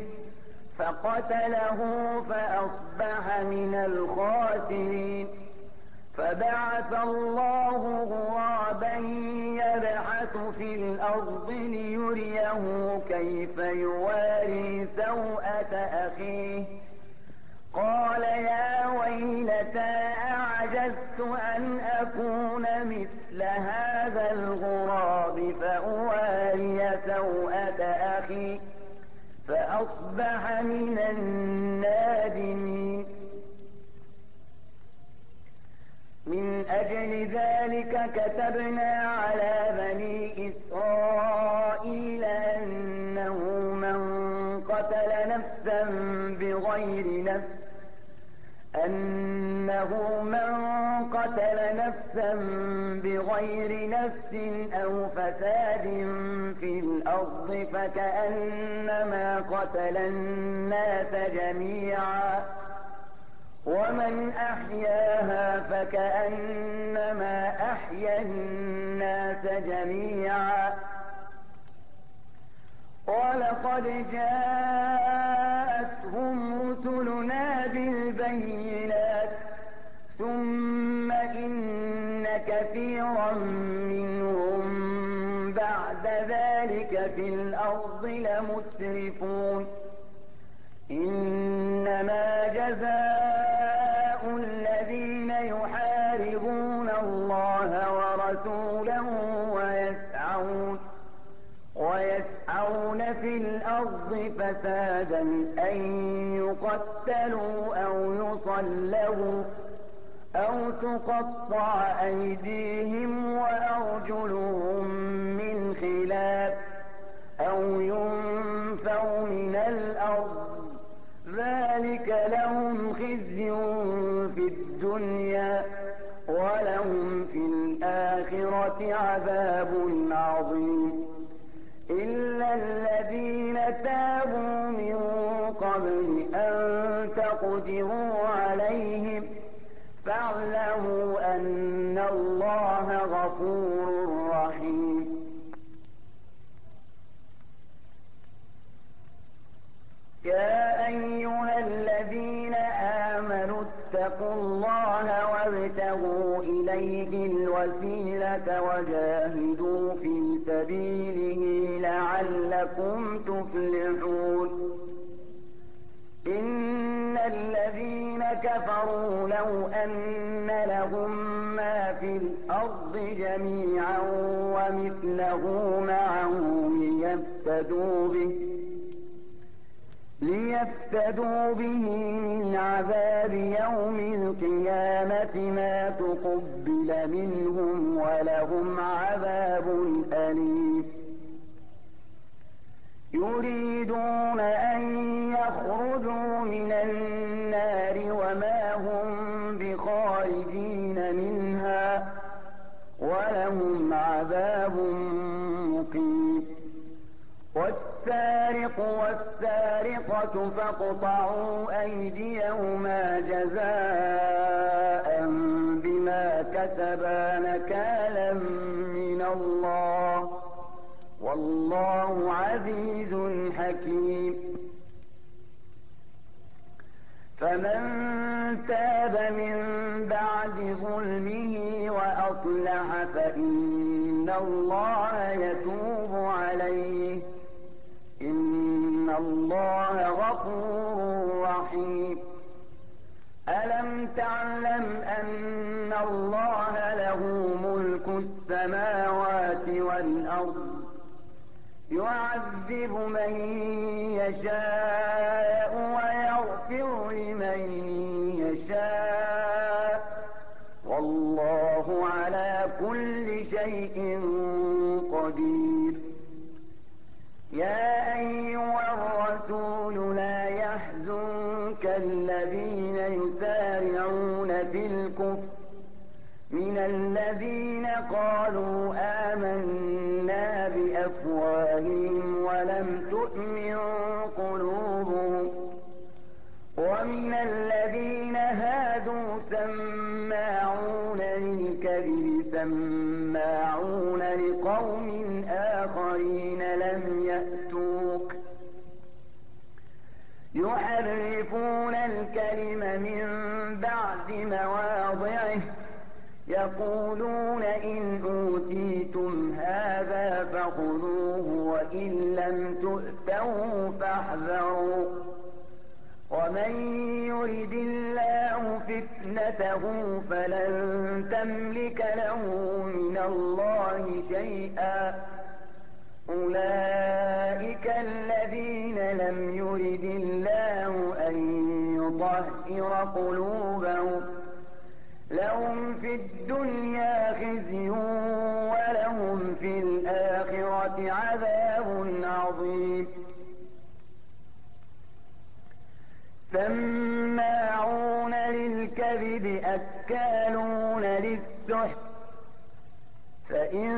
فقتله فأصبح من الخاسرين. فبعث الله غرابا يبحث في الأرض ليريه كيف يواري سوءة أخيه قال يا ويلتى أعجزت أن أكون مثل هذا الغراب فأواري سوءة أخي فأصبح من النادمين. من أجل ذلك كتبنا على بني إسرائيل أنه من قتل نفسا بغير نفس أنه من قتل نفسا بغير نفس أو فساد في الأرض فكأنما قتل الناس جميعا ومن أحياها فكأنما أحيا الناس جميعا. ولقد جاءتهم رسلنا بالبينات ثم إن كثيرا منهم بعد ذلك في الأرض لمسرفون. إنما جزاء الذين يحاربون الله ورسوله ويسعون ويسعون في الأرض فسادا أن يقتلوا أو يصلبوا أو تقطع أيديهم وأرجلهم من خلاف أو ينفوا من الأرض ذلك لهم خزي في الدنيا ولهم في الآخرة عذاب عظيم. إلا الذين تابوا من قبل أن تقدروا عليهم فاعلموا أن الله غفور رحيم. يا أيها الذين آمنوا اتقوا الله وابتغوا إليه الوسيلة وجاهدوا في سبيله لعلكم تفلحون. إن الذين كفروا لو أن لهم ما في الأرض جميعا ومثله معه ليفتدوا به ليفتدوا به من عذاب يوم القيامة ما تقبل منهم ولهم عذاب أليم. يريدون أن يخرجوا من النار وما هم بخارجين منها ولهم عذاب مقيم. والسارق والسارقة فاقطعوا أيديهما جزاء بما كسبا نكالا من الله والله عزيز حكيم. فمن تاب من بعد ظلمه وأصلح فإن الله يتوب عليه إن الله غفور رحيم. ألم تعلم أن الله له ملك السماوات والأرض يعذب من يشاء ويغفر لمن يشاء والله على كل شيء قدير. يا أيها الرسول لا يحزنك الذين يسارعون في الكفر من الذين قالوا آمنا بأفواههم ولم تؤمن قلوبهم ومن الذين هادوا سماعون للكذب سماعون لقوم آخرين لم يأتوك يحرفون الكلم من بعد مواضعه يقولون إن أوتيتم هذا فخذوه وإن لم تؤتوه فاحذروا ومن يرد الله فتنته فلن تملك له من الله شيئا أولئك الذين لم يرد الله أن يطهر قلوبهم لهم في الدنيا خزي ولهم في الآخرة عذاب عظيم سماعون للكذب أكالون للسحت فإن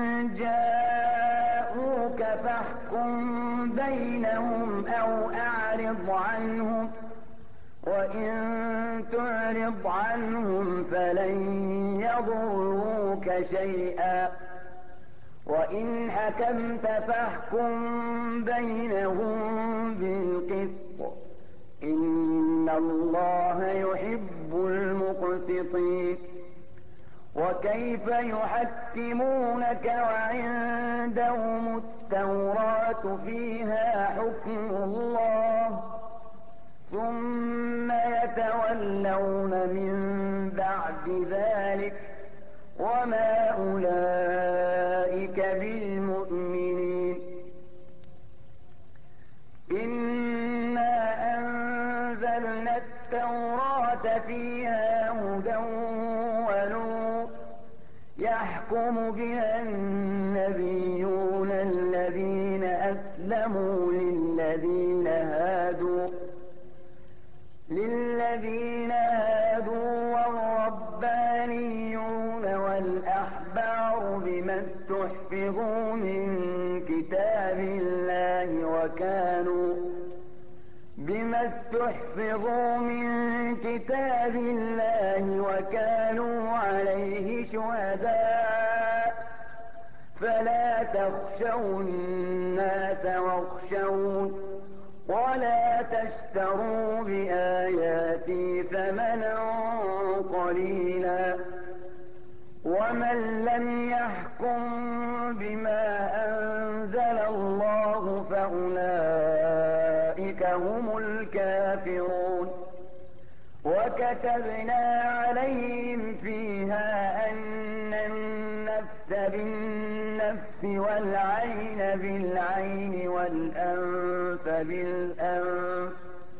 جاءوك فاحكم بينهم أو أعرض عنهم وإن تعرض عنهم فلن يضروك شيئا وإن حكمت فاحكم بينهم بالقسط إن الله يحب المقسطين وكيف يحكمونك وعندهم التوراة فيها حكم الله ثم يتولون من بعد ذلك وما أولئك بالمؤمنين إنا أنزلنا التوراة فيها هدى ونور يحكم بها النبيون الذين أسلموا للذين هادوا للذين هادوا والربانيون والأحبار بما استحفظوا من كتاب الله وكانوا بما استحفظوا من كتاب الله وكانوا عليه شهداء فلا تخشوا الناس واخشون ولا تشتروا بآياتي ثمنا قليلا ومن لم يحكم بما أنزل الله فأولئك هم الكافرون وكتبنا عليهم فيها أن النفس بالنفس والعين بالعين والأنف بالأنف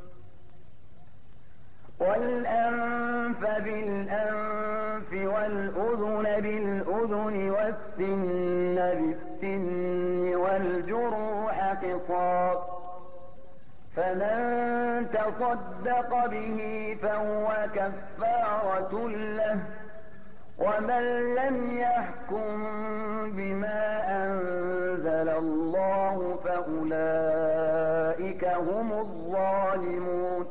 والأنف بالأنف والأذن بالأذن والسن بالسن والجروح قصاص فمن تصدق به فهو كفارة له ومن لم يحكم بما أنزل الله فأولئك هم الظالمون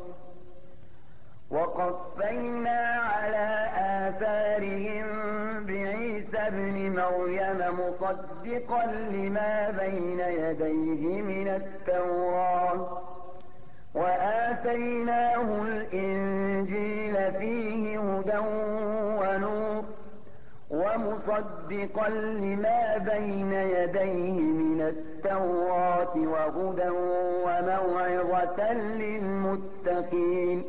وقفينا على آثارهم بعيسى ابن مريم مصدقا لما بين يديه من التوراة وآتيناه الإنجيل فيه هدى ونور ومصدقا لما بين يديه من التوراة وهدى وموعظة للمتقين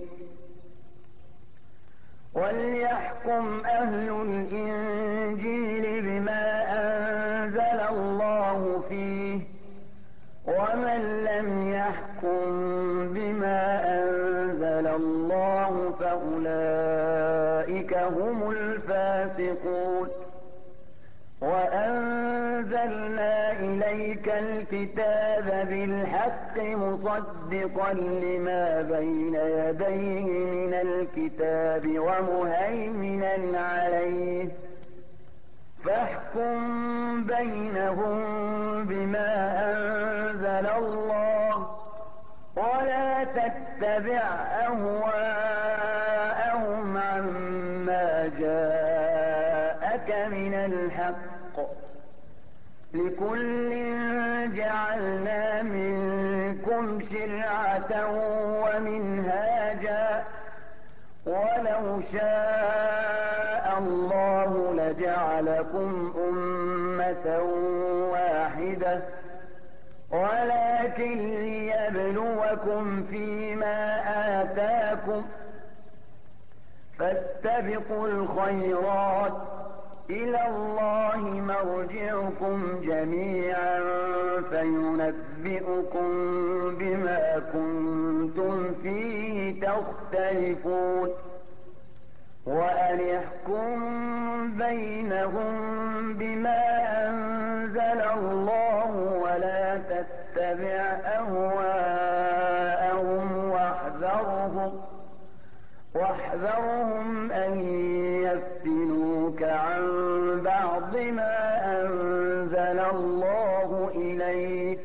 وليحكم أهل الإنجيل بما أنزل الله فيه ومن لم يحكم بما أنزل الله فأولئك هم الفاسقون وأنزلنا إليك الكتاب بالحق مصدقا لما بين يديه من الكتاب ومهيمنا عليه فاحكم بينهم بما أنزل الله ولا تتبع أهواءهم عما جاءك من الحق لكل جعلنا منكم شرعة ومنهاجا ولو شاء الله جعلكم أمة واحدة ولكن ليبلوكم فيما آتاكم فاستبقوا الخيرات إلى الله مرجعكم جميعا فينبئكم بما كنتم فيه تختلفون وأن يحكم بينهم بما أنزل الله ولا تتبع أهواءهم واحذرهم واحذرهم أن يفتنوك عن بعض ما أنزل الله إليك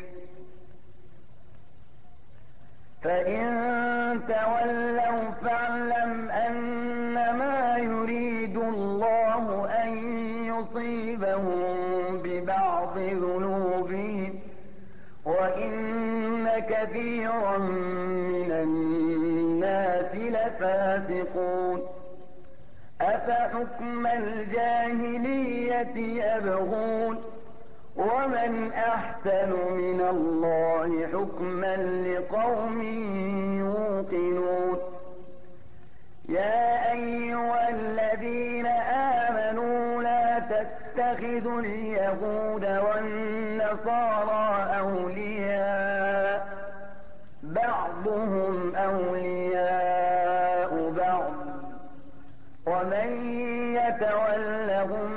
فإن تولوا فاعلم أنما يريد الله أن يصيبهم ببعض ذنوبهم وإن كثيرا من الناس لفاسقون أفحكم الجاهلية يبغون ومن أحسن من الله حكما لقوم يوقنون يا أيها الذين آمنوا لا تتخذوا اليهود والنصارى أولياء بعضهم أولياء بعض ومن يتولهم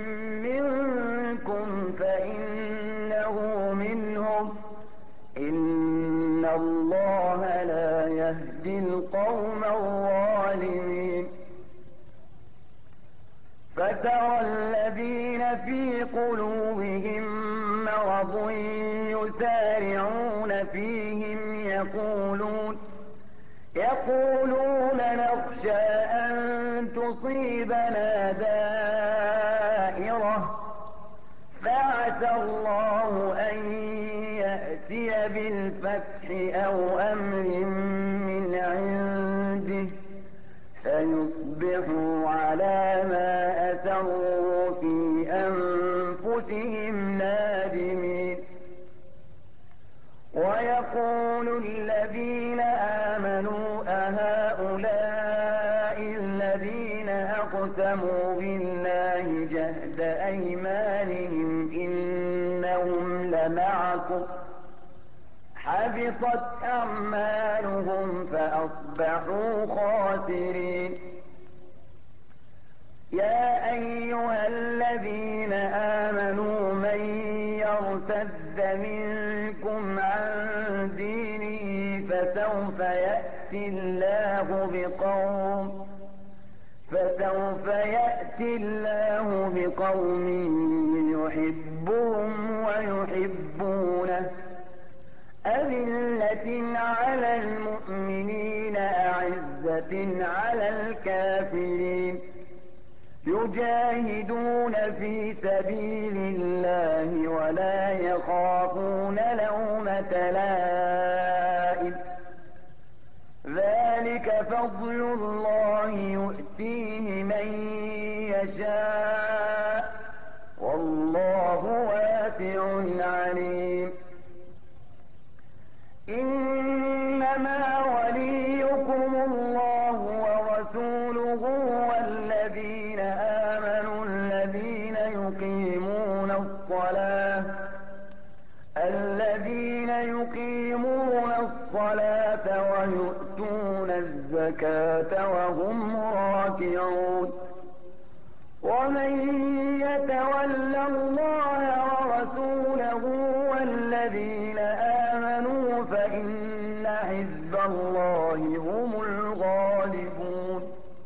منكم فإنه منهم إن الله لا يهدي القوم الظالمين فترى الذين في قلوبهم مرض يسارعون فيهم يقولون يقولون نخشى أن تصيبنا دائرة فعسى الله أن يأتي بالفتح أو أمر من عنده فيصبحوا على ما أسروا في أنفسهم نادمين ويقول الذين آمنوا أهؤلاء الذين أقسموا بالله جهد أيمانهم إنهم لمعكم حبطت أعمالهم فأصبحوا خاسرين يا أيها الذين آمنوا من يرتد منكم عن دينه فسوف يأتي الله بقوم فسوف يأتي الله بقوم يحبهم ويحبونه أذلة على المؤمنين أعزة على الكافرين يجاهدون في سبيل الله ولا يخافون لومة لائم ذلك فضل الله يؤتيه من يشاء والله واسع عليم إنما وليكم الله ورسوله والذين آمنوا الذين يقيمون الصلاة الذين يقيمون الصلاة ويؤتون الزكاة وهم راكعون ومن يتول الله ورسوله والذين آمنوا فإن حزب الله هم الغالبون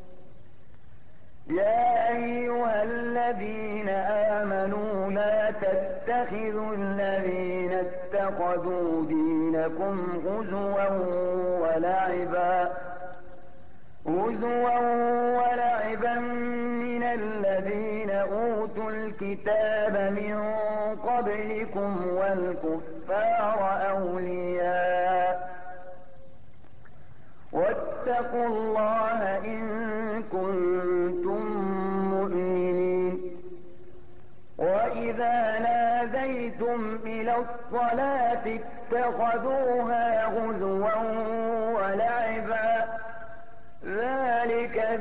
يا أيها الذين آمنوا لا تتخذوا الذين اتخذوا دينكم هزوا ولعبا هزوا ولعبا من الذين أوتوا الكتاب من قبلكم والكفار أولياء واتقوا الله إن كنتم مؤمنين وإذا ناديتم إلى الصلاة اتخذوها هزوا ولعبا ذلك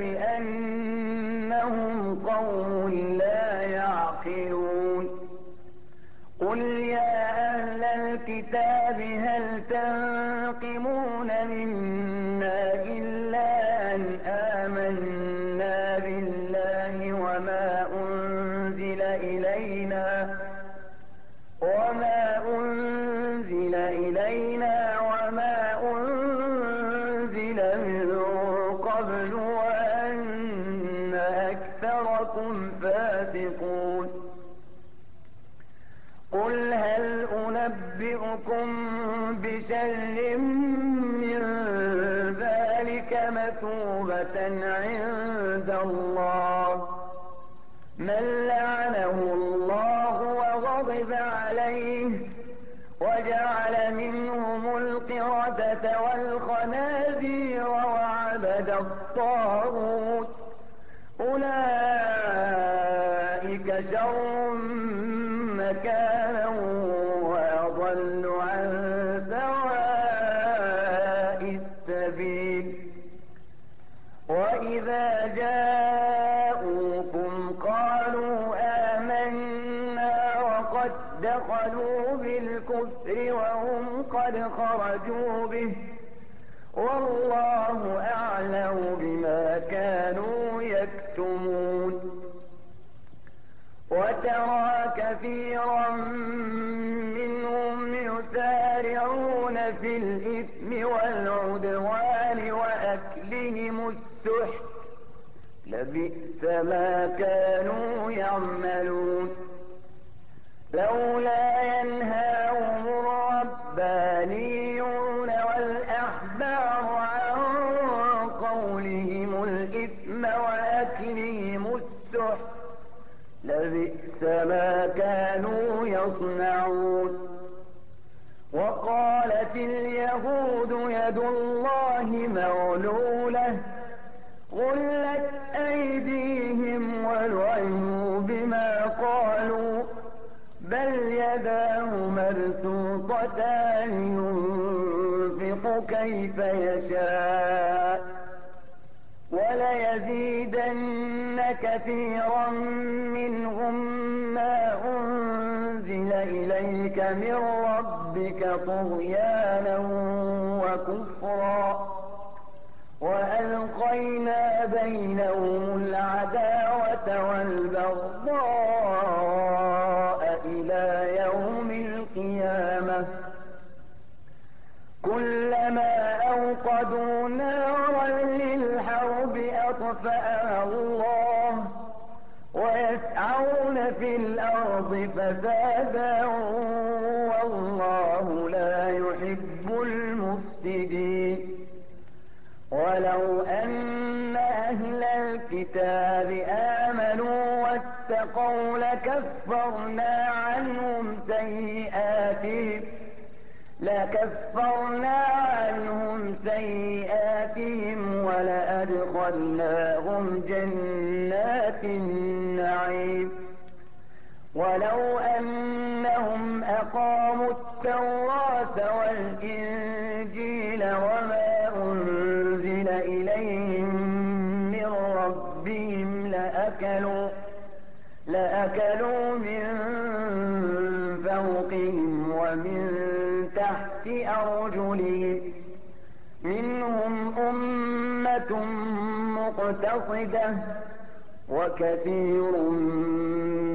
بأنهم قوم لا يعقلون قل يا أهل الكتاب هل تنقمون منا إلا أن آمنا بالله وما أنزل إلينا وما أنزل إلينا وما أنزل من قبل وأن أكثركم فاسقون قل هل أنبئكم بشر من ذلك مثوبة عند الله من لعنه الله وغضب عليه وجعل منهم القردة والخنازير وعبد الطاغوت أولئك شر مكانا وأضل عن سواء السبيل وإذا جاءوكم قالوا آمنا وقد دخلوا بالكفر وهم قد خرجوا به والله أعلم بما كانوا يكتمون وترى كثيرا منهم يسارعون في الإثم والعدوان وأكلهم السحت لبئس ما كانوا يعملون لولا ينهاهم الربانيون والأحبار عن قولهم الإثم وأكلهم السحت لبئس ما كانوا يصنعون وقالت اليهود يد الله مغلولة غلت أيديهم ولعنوا بما قالوا بل يداه مبسوطتان ينفق كيف يشاء وليزيدن كثيرا منهم ما أنزل إليك من ربك طغيانا وكفرا وألقينا بينهم العداوة والبغضاء إلى يوم القيامة كلما أوقدوا نارا للحرب أطفأها الله ويسعون في الأرض فسادا والله لا يحب المفسدين ولو أن أهل الكتاب آمنوا واتقوا لكفرنا عنهم سيئاتهم لكفرنا عنهم سيئاتهم ولأدخلناهم جنات النعيم ولو أنهم أقاموا التوراة والإنجيل وما أنزل إليهم من ربهم لأكلوا لأكلوا من فوقهم ومن تحت أرجلهم منهم أمة مقتصدة وكثير